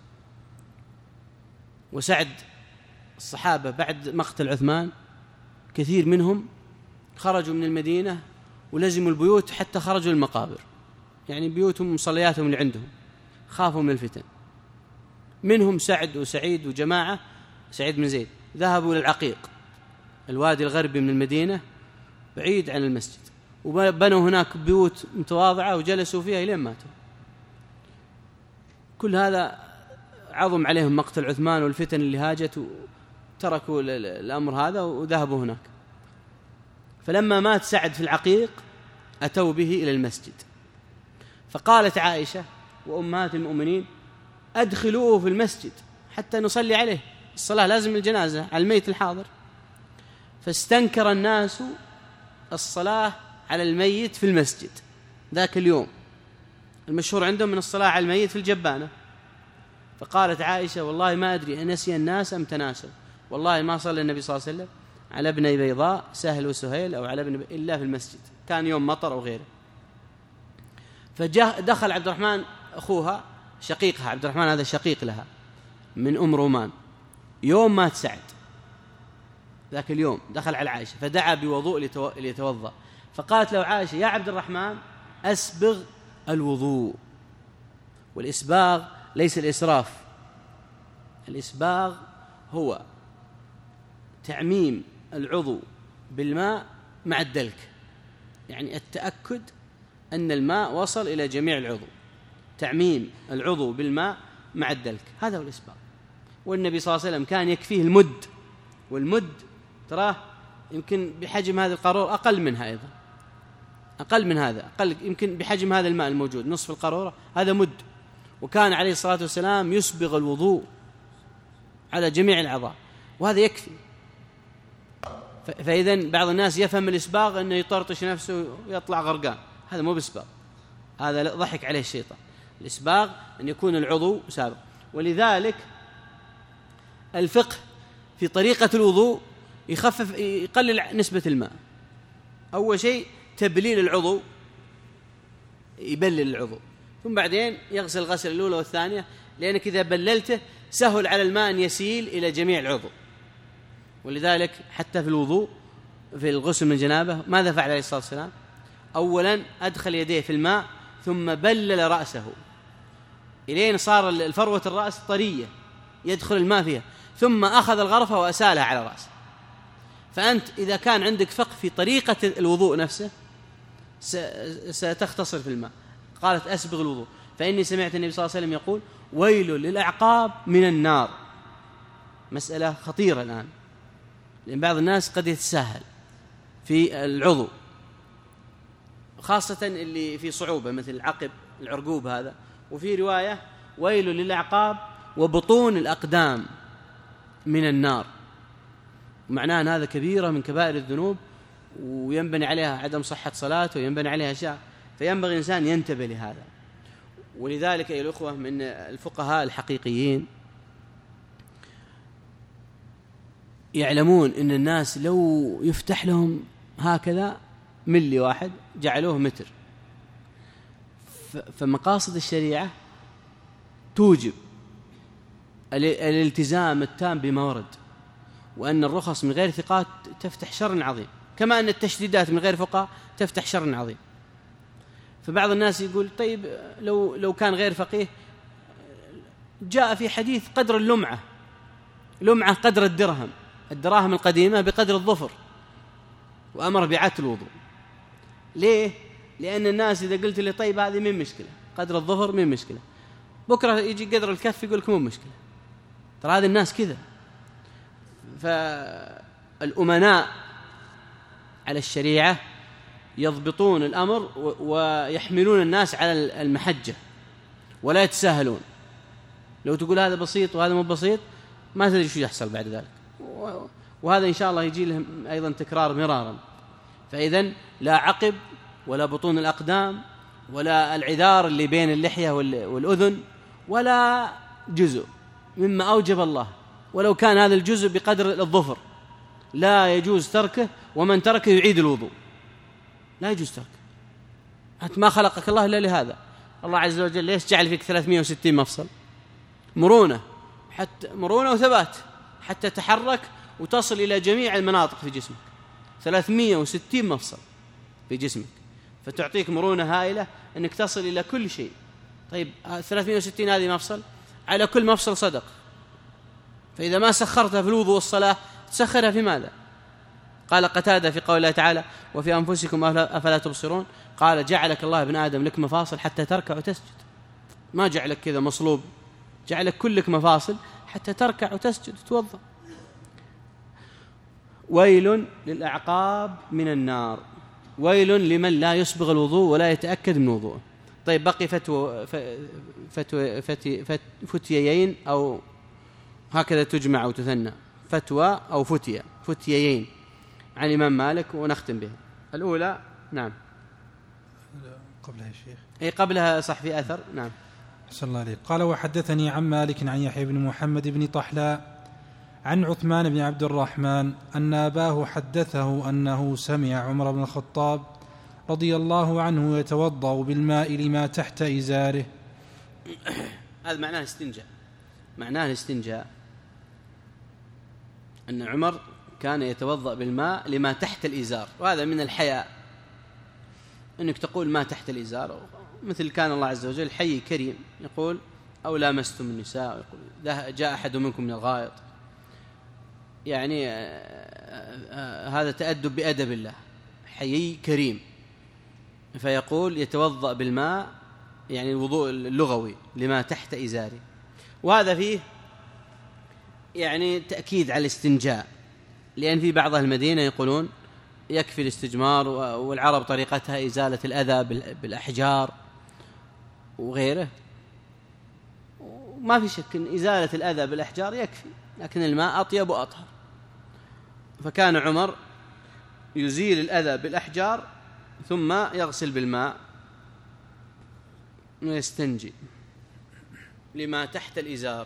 وسعد الصحابة بعد مقتل عثمان كثير منهم خرجوا من المدينة ولزموا البيوت حتى خرجوا المقابر، يعني بيوتهم ومصلياتهم اللي عندهم، خافوا من الفتن. منهم سعد وسعيد وجماعة، سعيد بن زيد، ذهبوا للعقيق الوادي الغربي من المدينة بعيد عن المسجد، وبنوا هناك بيوت متواضعة وجلسوا فيها إلى ماتوا. كل هذا عظم عليهم مقتل عثمان والفتن اللي هاجت، وتركوا الأمر هذا وذهبوا هناك. فلما مات سعد في العقيق أتوا به إلى المسجد، فقالت عائشة وأمهات المؤمنين أدخلوه في المسجد حتى نصلي عليه، الصلاة لازم الجنازة على الميت الحاضر. فاستنكر الناس الصلاة على الميت في المسجد ذاك اليوم، المشهور عندهم من الصلاة على الميت في الجبانة. فقالت عائشة والله ما أدري أنسي الناس أم تناسوا، والله ما صلى النبي صلى الله عليه وسلم على ابني بيضاء سهل وسهيل أو على ابن بي... إلا في المسجد، كان يوم مطر أو غيره. فدخل عبد الرحمن أخوها شقيقها، عبد الرحمن هذا شقيق لها من أم رومان، يوم مات سعد ذاك اليوم دخل على عائشة فدعا بوضوء ليتو... ليتوضأ. فقالت له عائشة يا عبد الرحمن أسبغ الوضوء. والإسباغ ليس الإسراف، الإسباغ هو تعميم العضو بالماء مع الدلك، يعني التأكد أن الماء وصل إلى جميع العضو، تعميم العضو بالماء مع الدلك، هذا هو الإسباغ. والنبي صلى الله عليه وسلم كان يكفيه المد، والمد تراه يمكن بحجم هذه القارورة أقل منها، أيضا أقل من هذا، أقل يمكن بحجم هذا الماء الموجود نصف القارورة، هذا مد. وكان عليه الصلاة والسلام يسبغ الوضوء على جميع الأعضاء، وهذا يكفي. فإذا بعض الناس يفهم الإسباغ أنه يطرطش نفسه ويطلع غرقان، هذا مو بإسباغ، هذا ضحك عليه الشيطان. الإسباغ أن يكون العضو سابق. ولذلك الفقه في طريقة الوضوء يخفف يقلل نسبة الماء. أول شيء تبليل العضو، يبلل العضو، ثم بعدين يغسل الغسل الأولى والثانية، لأنك إذا بللته سهل على الماء أن يسيل إلى جميع العضو. ولذلك حتى في الوضوء في الغسل من الجنابة ماذا فعل عليه الصلاة والسلام؟ أولا أدخل يديه في الماء ثم بلل رأسه إلين صار الفروة الرأس طرية يدخل الماء فيها، ثم أخذ الغرفة وأسالها على رأسه. فأنت إذا كان عندك فقه في طريقة الوضوء نفسه ستختصر في الماء. قالت أسبغ الوضوء، فإني سمعت النبي صلى الله عليه وسلم يقول ويل للأعقاب من النار. مسألة خطيرة الآن، لأن بعض الناس قد يتساهل في العضو، خاصة اللي في صعوبة مثل العقب العرقوب هذا. وفي رواية ويل للأعقاب وبطون الأقدام من النار، معناه أن هذا كبيرة من كبائر الذنوب وينبني عليها عدم صحة صلاته وينبني عليها أشياء، فينبغي الإنسان ينتبه لهذا. ولذلك أيها الأخوة من الفقهاء الحقيقيين يعلمون أن الناس لو يفتح لهم هكذا ملي واحد جعلوه متر. فمقاصد الشريعة توجب الالتزام التام بما ورد، وأن الرخص من غير ثقات تفتح شر عظيم، كما أن التشديدات من غير فقهاء تفتح شر عظيم. فبعض الناس يقول طيب لو لو كان غير فقيه، جاء في حديث قدر اللمعة، لمعة قدر الدرهم، الدراهم القديمة بقدر الظفر، وأمر بعت الوضوء. ليه؟ لأن الناس إذا قلت لي طيب هذه من مشكلة، قدر الظفر من مشكلة، بكرة يجي قدر الكف يقول لك مو مشكلة. ترى هذه الناس كذا. فالأمناء على الشريعة يضبطون الأمر ويحملون الناس على المحجة ولا يتساهلون. لو تقول هذا بسيط وهذا مو بسيط ما تدري شو يحصل بعد ذلك، وهذا إن شاء الله يجي لهم أيضا تكرار مرارا. فإذن لا عقب ولا بطون الأقدام ولا العذار اللي بين اللحية والأذن ولا جزء مما أوجب الله، ولو كان هذا الجزء بقدر الظفر لا يجوز تركه، ومن تركه يعيد الوضوء، لا يجوز تركه. أنت ما خلقك الله إلا لهذا. الله عز وجل ليش جعل فيك ثلاثمائة وستين مفصل؟ مرونة، حتى مرونة وثبات حتى تحرك وتصل إلى جميع المناطق في جسمك. ثلاثمائة وستين مفصل في جسمك، فتعطيك مرونة هائلة أنك تصل إلى كل شيء. طيب ثلاثمائة وستين هذه مفصل، على كل مفصل صدق. فإذا ما سخرتها في الوضوء والصلاة تسخرها في ماذا؟ قال قتادة في قول الله تعالى وفي أنفسكم أفلا تبصرون، قال جعلك الله ابن آدم لك مفاصل حتى تركع وتسجد، ما جعلك كذا مصلوب، جعلك كلك مفاصل حتى تركع وتسجد وتوضأ. ويل للأعقاب من النار، ويل لمن لا يسبغ الوضوء ولا يتأكد من وضوءه. طيب بقي فتوى فتوى فتي فتيين أو هكذا تجمع أو تثنى، فتوى أو فتية فتيين عن الإمام مالك، ونختم بها. الأولى نعم قبلها الشيخ أي قبلها صح في أثر. نعم صلى الله عليه. قال وحدثني عن مالك عن يحيى بن محمد بن طحلاء عن عثمان بن عبد الرحمن أن أباه حدثه أنه سمع عمر بن الخطاب رضي الله عنه يتوضأ بالماء لما تحت إزاره. هذا معناه الاستنجاء، معناه الاستنجاء أن عمر كان يتوضأ بالماء لما تحت الإزار، وهذا من الحياء أنك تقول ما تحت الإزار، مثل كان الله عز وجل حي كريم يقول أو لامستم النساء، يقول جاء أحد منكم من الغائط، يعني هذا تأدب بأدب الله، حي كريم، فيقول يتوضأ بالماء يعني الوضوء اللغوي لما تحت إزاره. وهذا فيه يعني تأكيد على الاستنجاء، لأن في بعض المدينة يقولون يكفي الاستجمار، والعرب طريقتها إزالة الأذى بالأحجار وغيره، ما في شك أن إزالة الأذى بالأحجار يكفي، لكن الماء أطيب وأطهر. فكان عمر يزيل الأذى بالأحجار ثم يغسل بالماء ويستنجي لما تحت الإزار.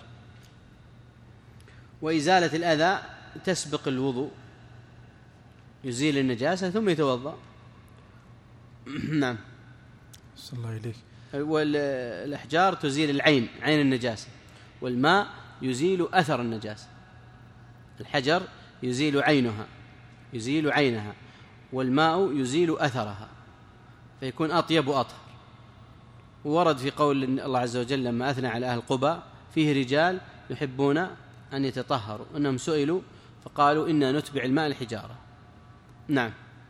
وإزالة الأذى تسبق الوضوء، يزيل النجاسة ثم يتوضأ. نعم. صلى الله عليك. والأحجار تزيل العين، عين النجاسة، والماء يزيل أثر النجاسة. الحجر يزيل عينها يزيل عينها والماء يزيل أثرها، فيكون أطيب وأطهر. وورد في قول الله عز وجل لما أثنى على أهل قباء: فيه رجال يحبون أن يتطهروا، أنهم سئلوا فقالوا إنا نتبع الماء الحجارة. نعم.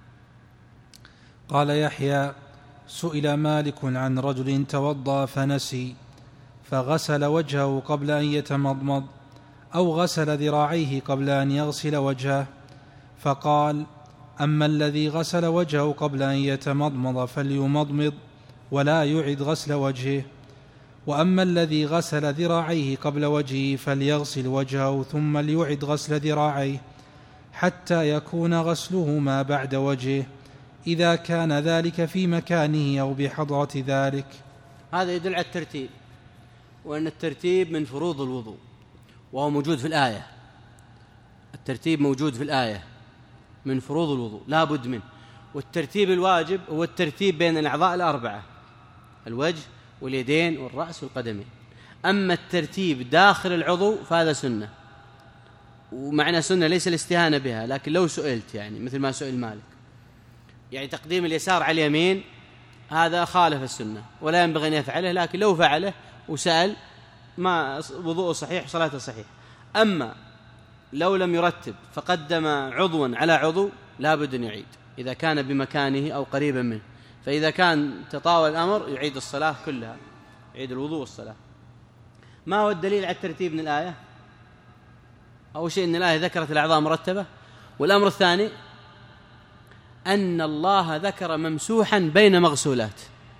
قال يحيى: سئل مالك عن رجل توضأ فنسي فغسل وجهه قبل أن يتمضمض أو غسل ذراعيه قبل أن يغسل وجهه، فقال: أما الذي غسل وجهه قبل أن يتمضمض فليمضمض ولا يعد غسل وجهه، وأما الذي غسل ذراعيه قبل وجهه فليغسل وجهه ثم ليعد غسل ذراعيه حتى يكون غسلهما بعد وجهه إذا كان ذلك في مكانه أو بحضرة ذلك. هذا يدل على الترتيب، وأن الترتيب من فروض الوضوء، وهو موجود في الآية. الترتيب موجود في الآية من فروض الوضوء لا بد منه. والترتيب الواجب هو الترتيب بين الأعضاء الأربعة: الوجه واليدين والرأس والقدمين. أما الترتيب داخل العضو فهذا سنة، ومعنى سنة ليس الاستهانة بها، لكن لو سئلت يعني مثل ما سئل مالك، يعني تقديم اليسار على اليمين، هذا خالف السنة ولا ينبغي أن يفعله، لكن لو فعله وسأل ما وضوءه صحيح وصلاته صحيح. أما لو لم يرتب فقدم عضوا على عضو لا بد أن يعيد إذا كان بمكانه أو قريبا منه. فإذا كان تطاول الأمر يعيد الصلاة كلها، يعيد الوضوء والصلاة. ما هو الدليل على الترتيب من الآية؟ أول شيء أن الآية ذكرت الأعضاء مرتبة، والأمر الثاني أن الله ذكر ممسوحا بين مغسولات،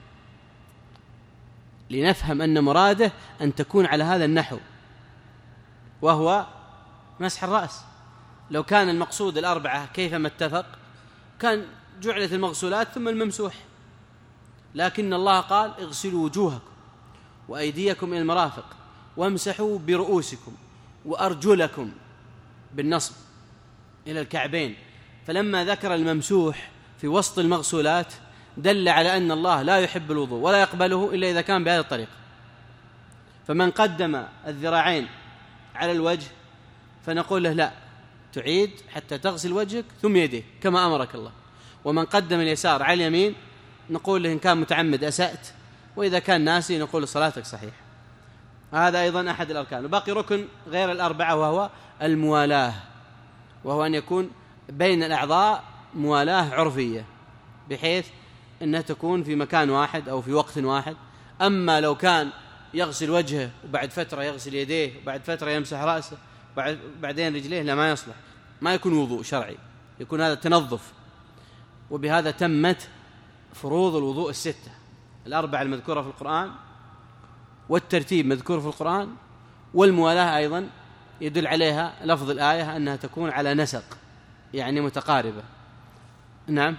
لنفهم أن مراده أن تكون على هذا النحو، وهو مسح الرأس. لو كان المقصود الأربعة كيفما اتفق كان جعلت المغسولات ثم الممسوح، لكن الله قال: اغسلوا وجوهكم وأيديكم إلى المرافق وامسحوا برؤوسكم وأرجلكم بالنصب إلى الكعبين. فلما ذكر الممسوح في وسط المغسولات دل على أن الله لا يحب الوضوء ولا يقبله إلا إذا كان بهذه الطريقة. فمن قدم الذراعين على الوجه فنقول له: لا، تعيد حتى تغسل وجهك ثم يديك كما أمرك الله. ومن قدم اليسار على اليمين نقول له: إن كان متعمد أسأت، وإذا كان ناسي نقول صلاتك صحيح. هذا أيضا أحد الأركان. وباقي ركن غير الأربعة وهو الموالاة، وهو أن يكون بين الأعضاء موالاة عرفية بحيث أنها تكون في مكان واحد أو في وقت واحد. أما لو كان يغسل وجهه وبعد فترة يغسل يديه وبعد فترة يمسح رأسه بعدين رجليه، لا، ما يصلح، ما يكون وضوء شرعي، يكون هذا تنظف. وبهذا تمت فروض الوضوء الستة: الأربعة المذكورة في القرآن، والترتيب مذكور في القرآن، والموالاة أيضا يدل عليها لفظ الآية أنها تكون على نسق يعني متقاربة. نعم.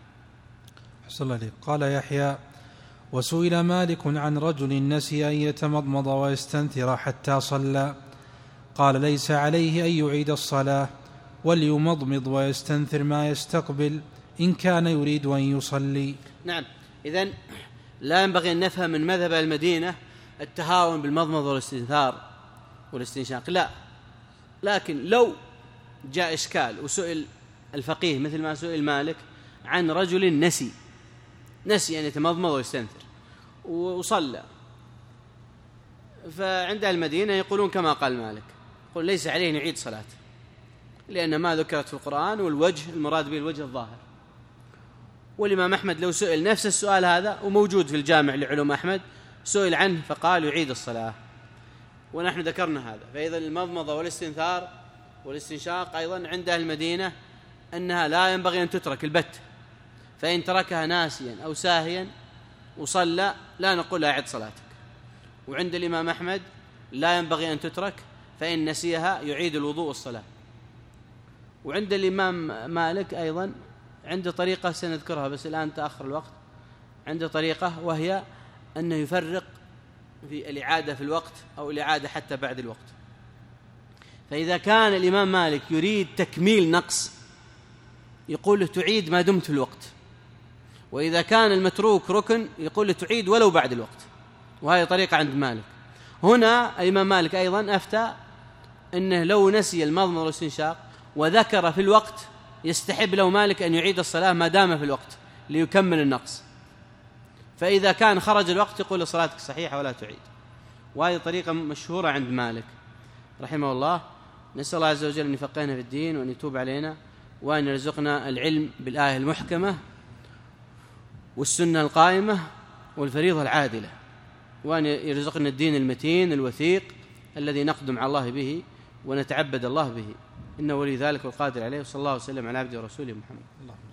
حسن الله عليك. قال يحيى: وسئل مالك عن رجل نسي أن يتمضمض ويستنثر حتى صلى، قال: ليس عليه أن يعيد الصلاة، وليمضمض ويستنثر ما يستقبل إن كان يريد أن يصلي. نعم. إذن لا ينبغي أن نفهم من مذهب المدينة التهاون بالمضمض والاستنثار والاستنشاق، لا، لكن لو جاء إشكال وسئل الفقيه مثل ما سئل مالك عن رجل نسي نسي أن يتمضمض ويستنثر وصلى، فعند المدينة يقولون كما قال مالك، يقول ليس عليه أن يعيد صلاة، لأن ما ذكرت في القرآن، والوجه المراد به الوجه الظاهر. والإمام أحمد لو سئل نفس السؤال هذا، وموجود في الجامع لعلوم أحمد، سئل عنه فقال يعيد الصلاة، ونحن ذكرنا هذا. فإذا المضمضة والاستنثار والاستنشاق أيضا عند أهل المدينة أنها لا ينبغي أن تترك البت، فإن تركها ناسيا أو ساهيا وصلى لا نقول لا أعد صلاتك. وعند الإمام أحمد لا ينبغي أن تترك، فإن نسيها يعيد الوضوء والصلاة. وعند الإمام مالك أيضا عنده طريقة سنذكرها بس الآن تأخر الوقت، عنده طريقة وهي أنه يفرق في الإعادة في الوقت أو الإعادة حتى بعد الوقت. فإذا كان الإمام مالك يريد تكميل نقص يقول له تعيد ما دمت في الوقت، وإذا كان المتروك ركن يقول له تعيد ولو بعد الوقت، وهذه طريقة عند مالك. هنا الإمام مالك أيضا أفتى أنه لو نسي المضمضة والاستنشاق وذكر في الوقت يستحب له مالك أن يعيد الصلاة ما دام في الوقت ليكمل النقص، فإذا كان خرج الوقت يقول صلاتك صحيحة ولا تعيد. وهذه طريقة مشهورة عند مالك رحمه الله. نسأل الله عز وجل أن يفقهنا في الدين وأن يتوب علينا وأن يرزقنا العلم بالآية المحكمة والسنة القائمة والفريضة العادلة، وأن يرزقنا الدين المتين الوثيق الذي نقدم على الله به ونتعبد الله به، إنه ولي ذلك والقادر عليه. وصلى الله وسلم على عبده ورسوله محمد.